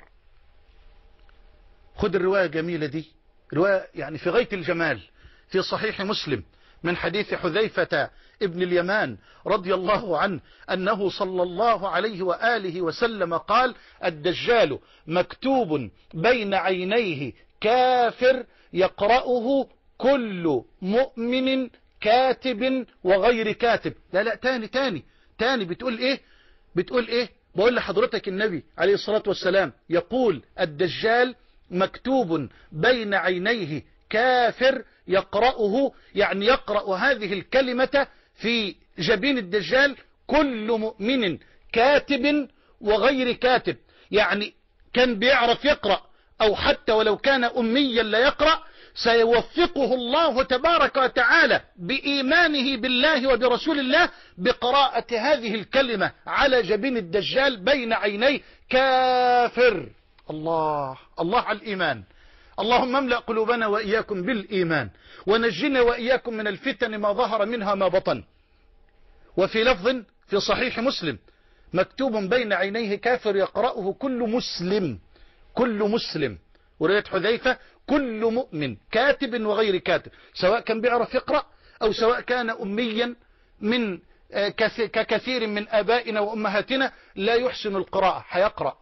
خد الرواية الجميلة دي، رواية يعني في غاية الجمال، في صحيح مسلم من حديث حذيفة ابن اليمان رضي الله عنه أنه صلى الله عليه وآله وسلم قال: الدجال مكتوب بين عينيه كافر يقرأه كل مؤمن كاتب وغير كاتب. لا لا تاني تاني تاني بتقول ايه؟ بتقول ايه؟ بقول لحضرتك النبي عليه الصلاة والسلام يقول: الدجال مكتوب بين عينيه كافر يقرأه، يعني يقرأ هذه الكلمة في جبين الدجال كل مؤمن كاتب وغير كاتب. يعني كان بيعرف يقرأ أو حتى ولو كان أميا لا يقرأ، سيوفقه الله تبارك وتعالى بإيمانه بالله وبرسول الله بقراءة هذه الكلمة على جبين الدجال بين عينيه كافر. الله الله على الإيمان. اللهم املأ قلوبنا وإياكم بالإيمان، ونجنا وإياكم من الفتن ما ظهر منها ما بطن. وفي لفظ في صحيح مسلم: مكتوب بين عينيه كافر يقرأه كل مسلم، كل مسلم. ورواية حذيفة: كل مؤمن كاتب وغير كاتب، سواء كان بيعرف يقرأ أو سواء كان أميا من ككثير من آبائنا وأمهاتنا لا يحسن القراءة، هيقرأ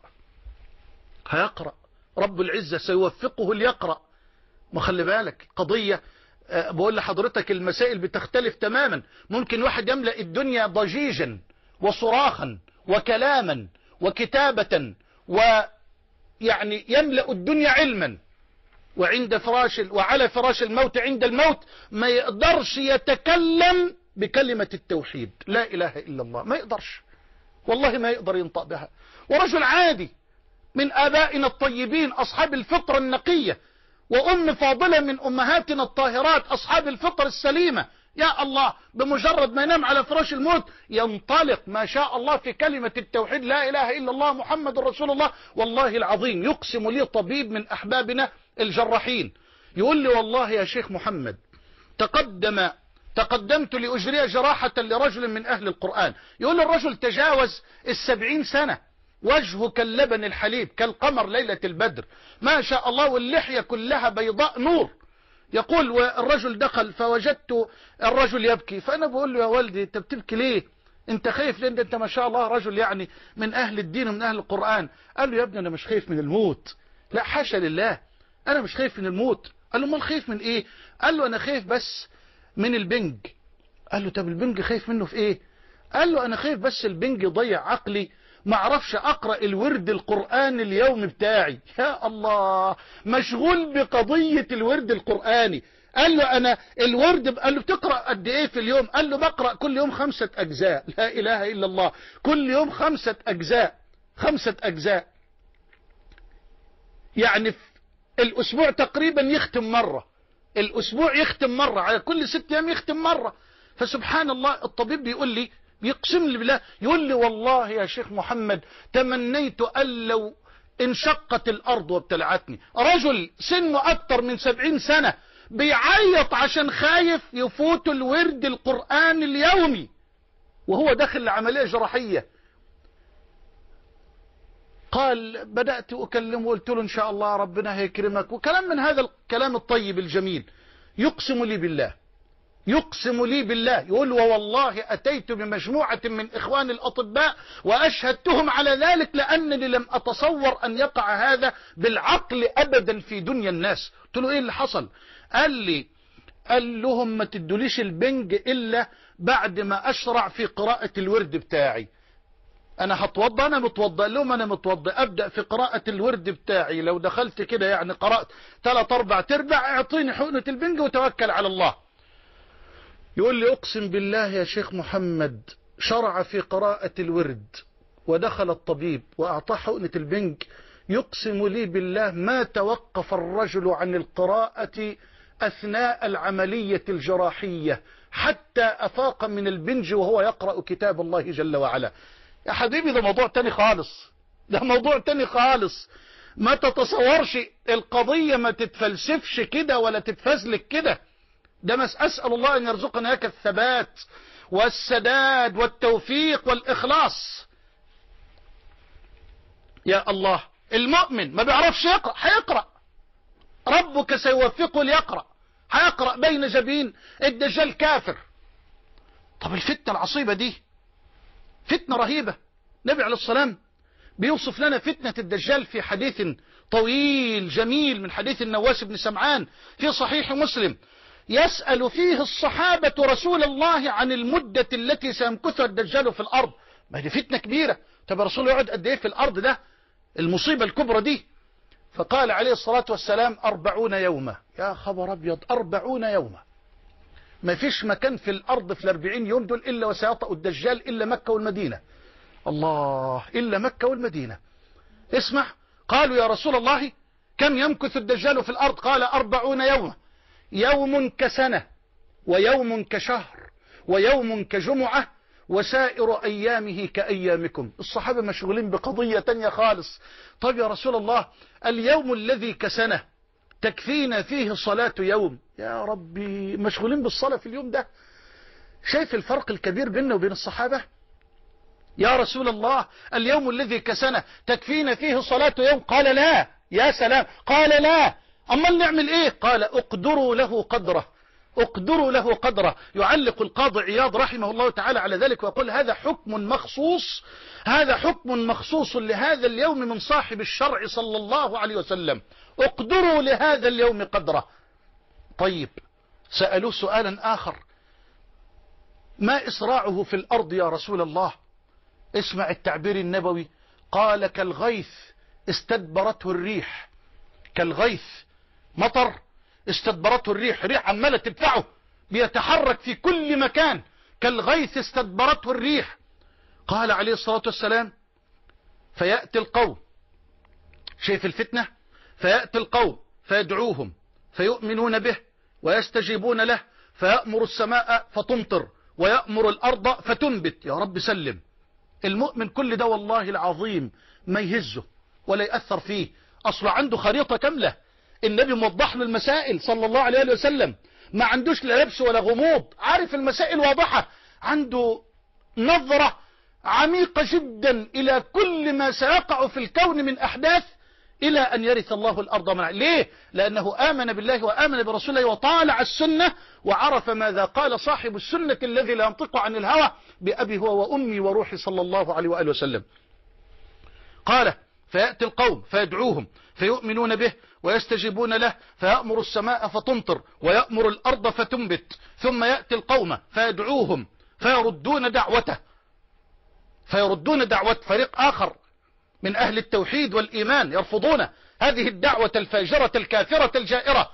هيقرأ رب العزة سيوفقه ليقرأ. ما خلي بالك قضية، بقول لحضرتك المسائل بتختلف تماما. ممكن واحد يملأ الدنيا ضجيجا وصراخا وكلاما وكتابة، ويعني يملأ الدنيا علما، وعند فراش وعلى فراش الموت عند الموت ما يقدرش يتكلم بكلمة التوحيد لا إله إلا الله، ما يقدرش والله، ما يقدر ينطق بها. ورجل عادي من آبائنا الطيبين أصحاب الفطرة النقية، وأم فاضلة من أمهاتنا الطاهرات أصحاب الفطر السليمة، يا الله بمجرد ما ينام على فراش الموت ينطلق ما شاء الله في كلمة التوحيد لا إله إلا الله محمد رسول الله. والله العظيم يقسم لي طبيب من أحبابنا الجراحين، يقول لي: والله يا شيخ محمد تقدم تقدمت لأجري جراحة لرجل من أهل القرآن. يقول لي الرجل تجاوز السبعين سنة، وجهه كاللبن الحليب كالقمر ليلة البدر ما شاء الله، واللحية كلها بيضاء نور. يقول: والرجل دخل فوجدت الرجل يبكي، فأنا بقول له: يا والدي انت بتبكي ليه؟ انت خايف ليه؟ انت ما شاء الله رجل يعني من أهل الدين ومن أهل القرآن. قال له: يا ابني أنا مش خايف من الموت، لا حاشا لله، أنا مش خايف من الموت. قال له: ما خايف من إيه؟ قال له: أنا خايف بس من البنج. قال له: طب البنج خايف منه في إيه؟ قال له: أنا خايف بس البنج يضيع عقلي، ما اعرفش اقرأ الورد القرآني اليوم بتاعي. يا الله، مشغول بقضية الورد القرآني. قال له: انا الورد، قال له: بتقرأ قد ايه في اليوم؟ قال له: بقرأ كل يوم خمسة اجزاء. لا اله الا الله، كل يوم خمسة اجزاء، خمسة اجزاء، يعني في الاسبوع تقريبا يختم مرة، الاسبوع يختم مرة، على كل ست ايام يختم مرة. فسبحان الله الطبيب بيقول لي، بيقسم لي بالله، يقول لي: والله يا شيخ محمد تمنيت أن لو انشقت الأرض وابتلعتني. رجل سنه أكتر من سبعين سنة بيعيط عشان خايف يفوت الورد القرآن اليومي وهو داخل العملية جراحية. قال: بدأت أكلمه وقلت له: إن شاء الله ربنا هيكرمك، وكلام من هذا الكلام الطيب الجميل. يقسم لي بالله، يقسم لي بالله، يقول: والله أتيت بمجموعة من إخوان الأطباء وأشهدتهم على ذلك، لأنني لم أتصور أن يقع هذا بالعقل أبدا في دنيا الناس. قلت له: إيه اللي حصل؟ قال لي: قال لهم ما تدوليش البنج إلا بعد ما أشرع في قراءة الورد بتاعي. أنا هتوضى، أنا متوضى لهم، أنا متوضى أبدأ في قراءة الورد بتاعي. لو دخلت كده يعني قرأت ثلاث أربع تربع اعطيني حقنة البنج وتوكل على الله. يقول لي أقسم بالله يا شيخ محمد شرع في قراءة الورد ودخل الطبيب وأعطاه حقنة البنج، يقسم لي بالله ما توقف الرجل عن القراءة أثناء العملية الجراحية حتى أفاق من البنج وهو يقرأ كتاب الله جل وعلا. يا حبيبي ده موضوع تاني خالص، ده موضوع تاني خالص. ما تتصورش القضية، ما تتفلسفش كده ولا تتفزلك كده. ده مس أسأل الله أن يرزقنا هيك الثبات والسداد والتوفيق والإخلاص. يا الله، المؤمن ما بيعرفش يقرأ هيقرأ، ربك سيوفقه ليقرأ، هيقرأ بين جبين الدجال كافر. طب الفتنة العصيبة دي فتنة رهيبة. النبي عليه السلام بيوصف لنا فتنة الدجال في حديث طويل جميل من حديث النواس بن سمعان في صحيح مسلم، يسأل فيه الصحابة رسول الله عن المدة التي سيمكثها الدجال في الأرض. ما دي فتنة كبيرة. طب الرسول يقعد قد ايه في الأرض؟ ده المصيبة الكبرى دي. فقال عليه الصلاة والسلام أربعون يوما. يا خبر أبيض، أربعون يوما. ما فيش مكان في الأرض في الأربعين يوم دول إلا وسيطأ الدجال إلا مكة والمدينة. الله، إلا مكة والمدينة. اسمع، قالوا يا رسول الله كم يمكث الدجال في الأرض؟ قال أربعون يوما، يوم كسنة ويوم كشهر ويوم كجمعة وسائر أيامه كأيامكم. الصحابة مشغولين بقضية تانية خالص. طيب يا رسول الله اليوم الذي كسنة تكفينا فيه صلاة يوم. يا ربي، مشغولين بالصلاة في اليوم ده. شايف الفرق الكبير بيننا وبين الصحابة؟ يا رسول الله اليوم الذي كسنة تكفينا فيه صلاة يوم. قال لا. يا سلام، قال لا. أما نعمل ايه؟ قال اقدروا له قدره، اقدروا له قدره. يعلق القاضي عياض رحمه الله تعالى على ذلك ويقول هذا حكم مخصوص، هذا حكم مخصوص لهذا اليوم من صاحب الشرع صلى الله عليه وسلم. اقدروا لهذا اليوم قدره. طيب سألوه سؤالا آخر، ما إسراعه في الأرض يا رسول الله؟ اسمع التعبير النبوي، قال كالغيث استدبرته الريح. كالغيث، مطر استدبرته الريح، ريح عمالة تدفعه بيتحرك في كل مكان. كالغيث استدبرته الريح. قال عليه الصلاة والسلام فيأتي القوم، شايف الفتنة؟ فيأتي القوم فيدعوهم فيؤمنون به ويستجيبون له، فيأمر السماء فتمطر ويأمر الأرض فتنبت. يا رب سلم. المؤمن كل ده والله العظيم ما يهزه ولا يأثر فيه، أصلا عنده خريطة كاملة. النبي موضح له المسائل صلى الله عليه وسلم، ما عندوش لا لبس ولا غموض، عارف المسائل واضحة، عنده نظرة عميقة جدا إلى كل ما سيقع في الكون من أحداث إلى أن يرث الله الأرض من. ليه؟ لأنه آمن بالله وآمن برسوله وطالع السنة وعرف ماذا قال صاحب السنة الذي لا ينطق عن الهوى بأبي هو وأمي وروحي صلى الله عليه وآله وسلم. قال فيأتي القوم فيدعوهم فيؤمنون به ويستجيبون له، فيأمر السماء فتمطر ويأمر الأرض فتنبت، ثم يأتي القوم فيدعوهم فيردون دعوته، فيردون دعوة فريق آخر من أهل التوحيد والإيمان يرفضون هذه الدعوة الفاجرة الكافرة الجائرة،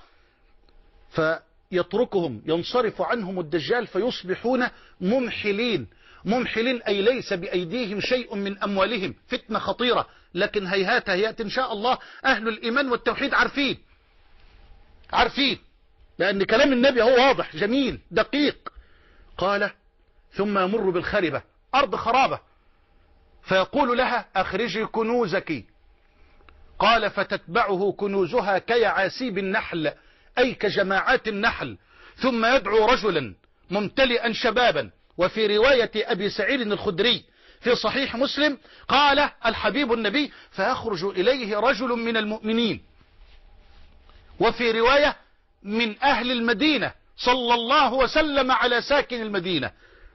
فيتركهم ينصرف عنهم الدجال فيصبحون ممحلين. ممحلين أي ليس بأيديهم شيء من أموالهم. فتنة خطيرة، لكن هيهات هيهات إن شاء الله أهل الإيمان والتوحيد عارفين عارفين لأن كلام النبي هو واضح جميل دقيق. قال ثم يمر بالخربة، أرض خرابة، فيقول لها أخرجي كنوزك. قال فتتبعه كنوزها كيعاسيب النحل أي كجماعات النحل، ثم يدعو رجلا ممتلئا شبابا. وفي رواية أبي سعيد الخدري في صحيح مسلم قال الحبيب النبي فيخرج إليه رجل من المؤمنين، وفي رواية من أهل المدينة صلى الله وسلم على ساكن المدينة،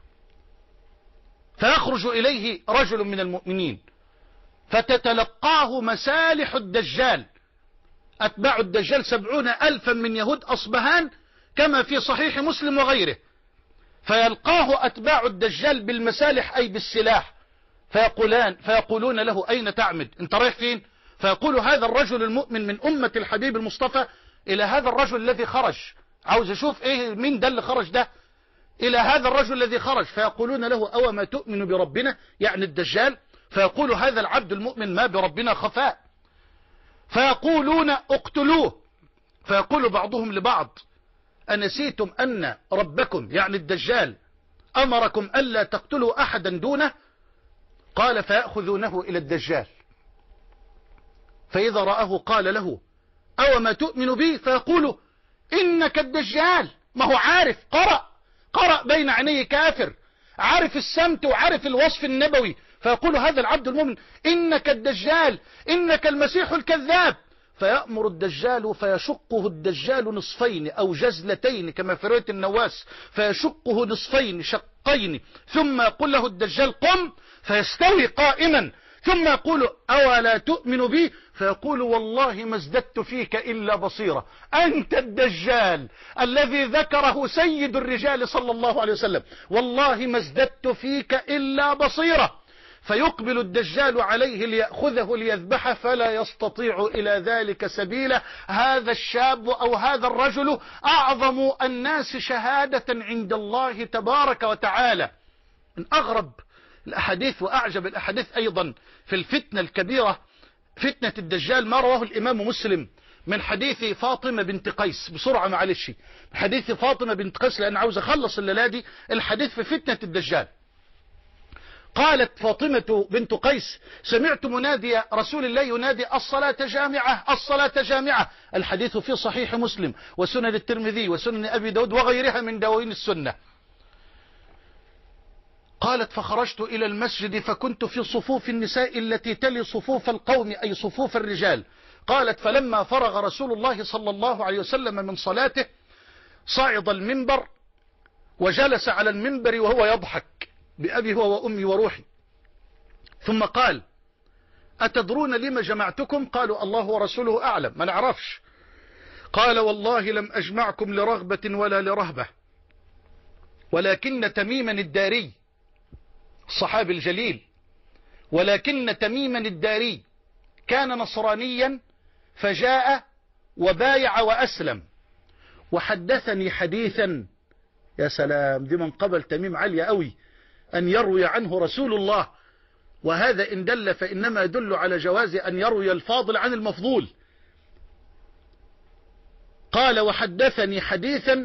فيخرج إليه رجل من المؤمنين فتتلقاه مسالح الدجال. أتباع الدجال سبعون ألفا من يهود أصبهان كما في صحيح مسلم وغيره، فيلقاه أتباع الدجال بالمسالح أي بالسلاح، فيقولان فيقولون له أين تعمد؟ أنت رايح فين؟ فيقول هذا الرجل المؤمن من أمة الحبيب المصطفى إلى هذا الرجل الذي خرج، عاوز أشوف إيه مين ده اللي خرج ده، إلى هذا الرجل الذي خرج. فيقولون له أو ما تؤمن بربنا، يعني الدجال. فيقول هذا العبد المؤمن ما بربنا خفاء. فيقولون اقتلوه. فيقول بعضهم لبعض أنسيتم أن ربكم يعني الدجال أمركم ألا تقتلوا أحدا دونه؟ قال فيأخذونه إلى الدجال، فإذا رآه قال له أو ما تؤمن به؟ فيقول إنك الدجال. ما هو عارف، قرأ قرأ بين عينيه كافر، عارف السمت وعارف الوصف النبوي. فيقول هذا العبد المؤمن إنك الدجال، إنك المسيح الكذاب. فيأمر الدجال فيشقه الدجال نصفين أو جزلتين كما في رواية النواس، فيشقه نصفين شقين، ثم يقول له الدجال قم، فيستوي قائما، ثم يقول أولا تؤمن بي؟ فيقول والله ما ازددت فيك إلا بصيرة، أنت الدجال الذي ذكره سيد الرجال صلى الله عليه وسلم، والله ما ازددت فيك إلا بصيرة. فيقبل الدجال عليه ليأخذه ليذبحه، فلا يستطيع إلى ذلك سبيلا. هذا الشاب أو هذا الرجل أعظم الناس شهادة عند الله تبارك وتعالى. من أغرب الأحاديث وأعجب الأحاديث أيضا في الفتنة الكبيرة فتنة الدجال ما رواه الإمام مسلم من حديث فاطمة بنت قيس. بسرعة معلش، حديث فاطمة بنت قيس لأن عاوز أخلص الليلة دي الحديث في فتنة الدجال. قالت فاطمة بنت قيس سمعت منادي رسول الله ينادي الصلاة جامعة الصلاة جامعة. الحديث في صحيح مسلم وسنن الترمذي وسنن أبي داود وغيرها من دواوين السنة. قالت فخرجت إلى المسجد فكنت في صفوف النساء التي تلي صفوف القوم أي صفوف الرجال. قالت فلما فرغ رسول الله صلى الله عليه وسلم من صلاته صعد المنبر وجلس على المنبر وهو يضحك بأبي هو وأمي وروحي، ثم قال أتدرون لما جمعتكم؟ قالوا الله ورسوله أعلم، ما نعرفش. قال والله لم أجمعكم لرغبة ولا لرهبة، ولكن تميما الداري الصحابي الجليل، ولكن تميما الداري كان نصرانيا فجاء وبايع وأسلم وحدثني حديثا. يا سلام، دي من قبل تميم عالية قوي أن يروي عنه رسول الله، وهذا إن دل فإنما يدل على جواز أن يروي الفاضل عن المفضول. قال وحدثني حديثا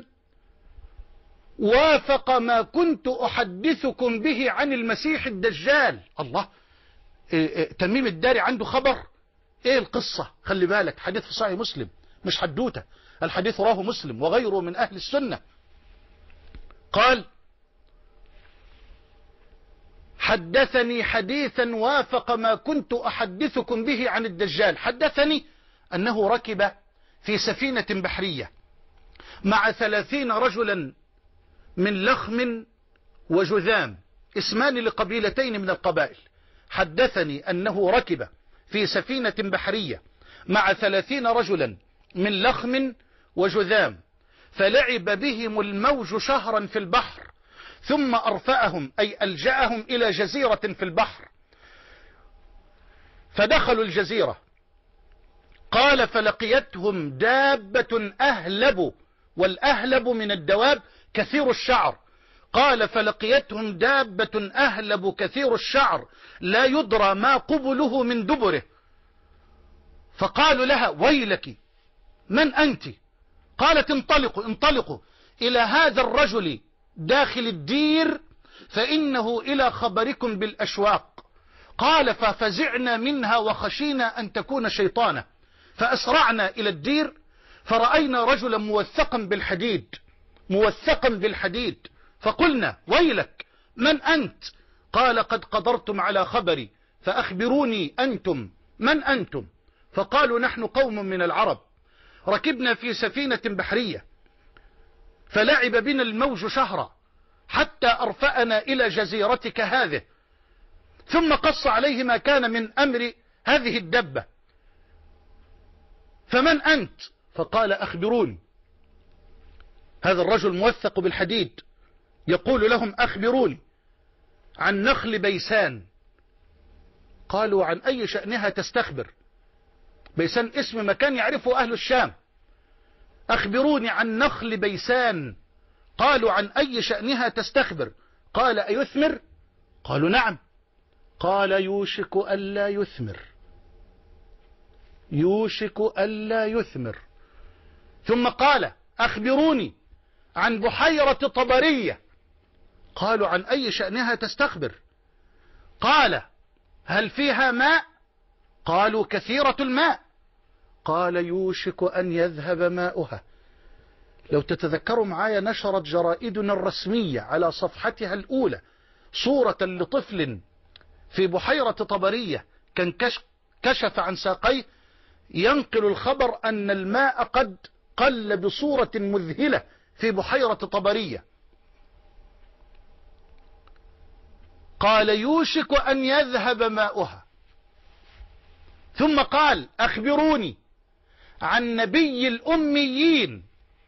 وافق ما كنت أحدثكم به عن المسيح الدجال. الله، إيه إيه تميم الداري عنده خبر؟ ايه القصة؟ خلي بالك، حديث في صحيح مسلم مش حدوته، الحديث راه مسلم وغيره من أهل السنة. قال حدثني حديثا وافق ما كنت أحدثكم به عن الدجال. حدثني أنه ركب في سفينة بحرية مع ثلاثين رجلا من لخم وجذام، اسمان لقبيلتين من القبائل. حدثني أنه ركب في سفينة بحرية مع ثلاثين رجلا من لخم وجذام، فلعب بهم الموج شهرا في البحر، ثم أرفأهم أي ألجأهم إلى جزيرة في البحر، فدخلوا الجزيرة. قال فلقيتهم دابة أهلب، والأهلب من الدواب كثير الشعر. قال فلقيتهم دابة أهلب كثير الشعر لا يدرى ما قبله من دبره، فقالوا لها ويلك من أنت؟ قالت انطلقوا انطلقوا إلى هذا الرجل داخل الدير فإنه إلى خبركم بالأشواق. قال ففزعنا منها وخشينا أن تكون شيطانا، فأسرعنا إلى الدير فرأينا رجلا موثقا بالحديد موثقا بالحديد فقلنا ويلك من أنت؟ قال قد قدرتم على خبري فأخبروني أنتم من أنتم؟ فقالوا نحن قوم من العرب ركبنا في سفينة بحرية فلعب بنا الموج شهرا حتى أرفأنا إلى جزيرتك هذه. ثم قص عليه ما كان من أمر هذه الدبة. فمن أنت؟ فقال أخبروني هذا الرجل موثق بالحديد يقول لهم أخبروني عن نخل بيسان. قالوا عن أي شأنها تستخبر؟ بيسان اسم مكان يعرفه أهل الشام. أخبروني عن نخل بيسان. قالوا عن أي شأنها تستخبر؟ قال أيثمر؟ قالوا نعم. قال يوشك ألا يثمر، يوشك ألا يثمر. ثم قال أخبروني عن بحيرة طبرية. قالوا عن أي شأنها تستخبر؟ قال هل فيها ماء؟ قالوا كثيرة الماء. قال يوشك أن يذهب ماؤها. لو تتذكروا معايا نشرت جرائدنا الرسمية على صفحتها الأولى صورة لطفل في بحيرة طبرية كان كشف عن ساقيه ينقل الخبر أن الماء قد قل بصورة مذهلة في بحيرة طبرية. قال يوشك أن يذهب ماؤها. ثم قال أخبروني عن نبي الأميين.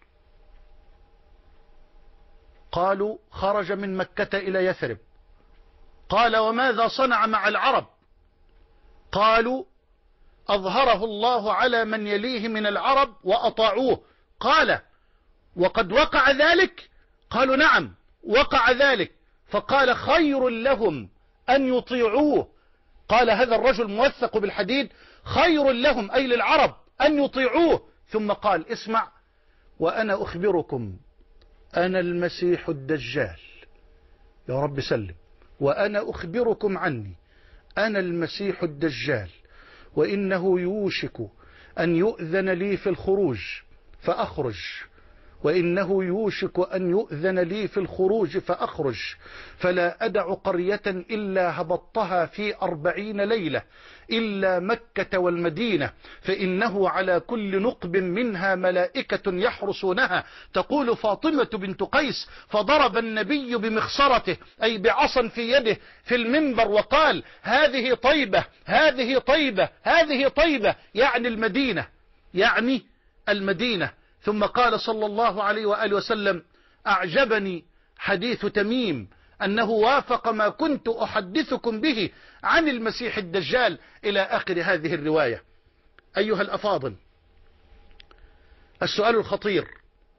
قالوا خرج من مكة إلى يثرب. قال وماذا صنع مع العرب؟ قالوا أظهره الله على من يليه من العرب وأطاعوه. قال وقد وقع ذلك؟ قالوا نعم وقع ذلك. فقال خير لهم أن يطيعوه. قال هذا الرجل موثق بالحديد خير لهم أي للعرب أن يطيعوه. ثم قال اسمع وأنا أخبركم أنا المسيح الدجال. يا رب سلم. وأنا أخبركم عني أنا المسيح الدجال وإنه يوشك أن يؤذن لي في الخروج فأخرج، وإنه يوشك أن يؤذن لي في الخروج فأخرج، فلا أدع قرية إلا هبطتها في أربعين ليلة إلا مكة والمدينة، فإنه على كل نقب منها ملائكة يحرسونها. تقول فاطمة بنت قيس فضرب النبي بمخصرته أي بعصا في يده في المنبر وقال هذه طيبة هذه طيبة هذه طيبة، يعني المدينة يعني المدينة. ثم قال صلى الله عليه وآله وسلم أعجبني حديث تميم أنه وافق ما كنت أحدثكم به عن المسيح الدجال إلى آخر هذه الرواية. أيها الأفاضل، السؤال الخطير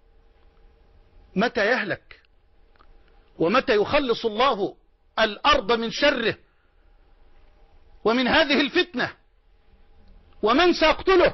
متى يهلك ومتى يخلص الله الأرض من شره ومن هذه الفتنة؟ ومن سيقتله؟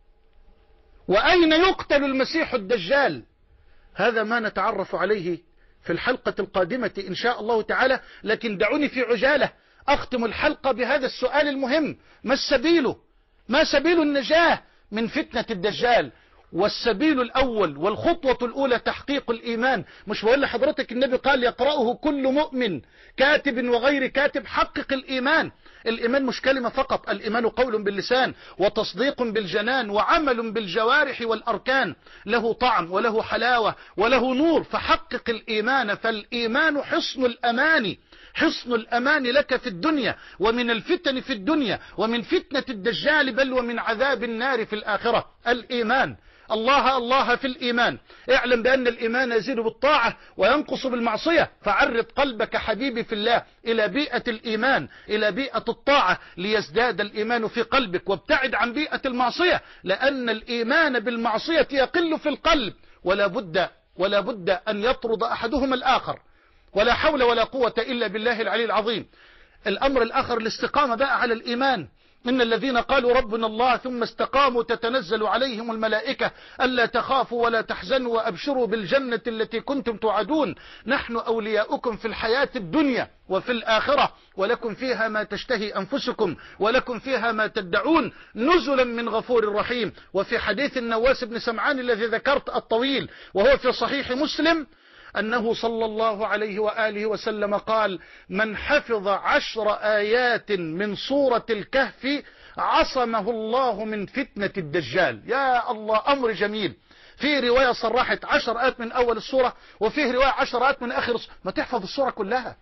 وأين يقتل المسيح الدجال؟ هذا ما نتعرف عليه في الحلقة القادمة إن شاء الله تعالى. لكن دعوني في عجالة أختم الحلقة بهذا السؤال المهم: ما السبيل ما سبيل النجاة من فتنة الدجال؟ والسبيل الأول والخطوة الأولى تحقيق الإيمان. مش بقول لحضرتك النبي قال يقرأه كل مؤمن كاتب وغير كاتب؟ حقق الإيمان. الإيمان مش كلمة فقط، الإيمان قول باللسان وتصديق بالجنان وعمل بالجوارح والأركان، له طعم وله حلاوة وله نور. فحقق الإيمان، فالإيمان حصن الأمان، حصن الأمان لك في الدنيا ومن الفتن في الدنيا ومن فتنة الدجال بل ومن عذاب النار في الآخرة. الإيمان. الله الله في الإيمان. اعلم بأن الإيمان يزيد بالطاعة وينقص بالمعصية، فعرض قلبك حبيبي في الله إلى بيئة الإيمان، إلى بيئة الطاعة ليزداد الإيمان في قلبك، وابتعد عن بيئة المعصية لأن الإيمان بالمعصية يقل في القلب، ولا بد ولا بد أن يطرد أحدهما الآخر. ولا حول ولا قوة إلا بالله العلي العظيم. الأمر الآخر الاستقامة بقى على الإيمان. إن الذين قالوا ربنا الله ثم استقاموا تتنزل عليهم الملائكة ألا تخافوا ولا تحزنوا وأبشروا بالجنة التي كنتم توعدون نحن أولياؤكم في الحياة الدنيا وفي الآخرة ولكم فيها ما تشتهي أنفسكم ولكم فيها ما تدعون نزلا من غفور رحيم. وفي حديث النواس بن سمعان الذي ذكرت الطويل وهو في صحيح مسلم أنه صلى الله عليه وآله وسلم قال: من حفظ عشر آيات من سورة الكهف عصمه الله من فتنة الدجال. يا الله، أمر جميل. في رواية صرحت عشر آيات من أول السورة، وفيه رواية عشر آيات من آخر السورة. ما تحفظ السورة كلها،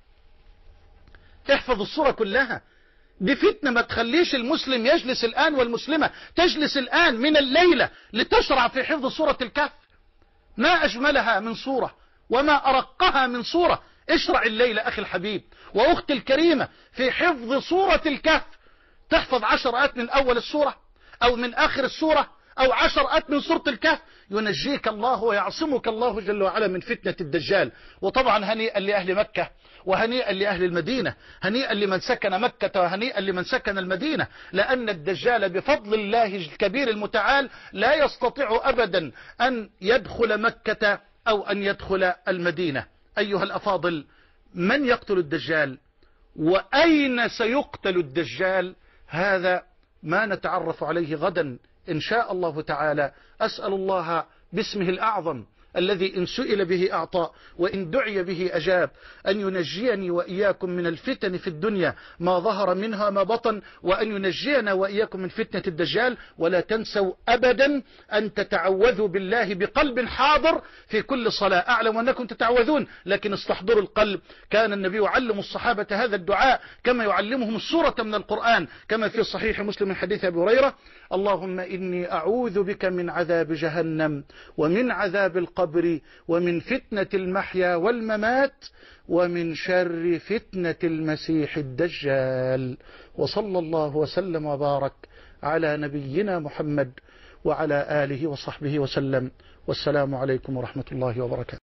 احفظ السورة كلها. دي فتنة ما تخليش المسلم يجلس الآن والمسلمة تجلس الآن من الليلة لتشرع في حفظ سورة الكهف. ما أجملها من صورة وما أرقها من صورة. اشرع الليلة أخي الحبيب وأختي الكريمة في حفظ صورة الكهف. تحفظ عشر آيات من أول السورة أو من آخر السورة أو عشر آيات من سورة الكهف، ينجيك الله ويعصمك الله جل وعلا من فتنة الدجال. وطبعا هنيئا لأهل مكة وهنيئا لأهل المدينة، هنيئا لمن سكن مكة وهنيئا لمن سكن المدينة، لأن الدجال بفضل الله الكبير المتعال لا يستطيع أبدا أن يدخل مكة أو أن يدخل المدينة. أيها الأفاضل، من يقتل الدجال وأين سيقتل الدجال؟ هذا ما نتعرف عليه غدا إن شاء الله تعالى. أسأل الله باسمه الأعظم الذي إن سئل به أعطى وإن دعي به أجاب أن ينجيني وإياكم من الفتن في الدنيا ما ظهر منها ما بطن، وأن ينجينا وإياكم من فتنة الدجال. ولا تنسوا أبدا أن تتعوذوا بالله بقلب حاضر في كل صلاة. أعلم أنكم تتعوذون لكن استحضروا القلب. كان النبي يعلم الصحابة هذا الدعاء كما يعلمهم السورة من القرآن، كما في صحيح مسلم من حديث أبي هريرة: اللهم إني أعوذ بك من عذاب جهنم ومن عذاب القبر ومن فتنة المحيا والممات ومن شر فتنة المسيح الدجال. وصلى الله وسلم وبارك على نبينا محمد وعلى آله وصحبه وسلم. والسلام عليكم ورحمة الله وبركاته.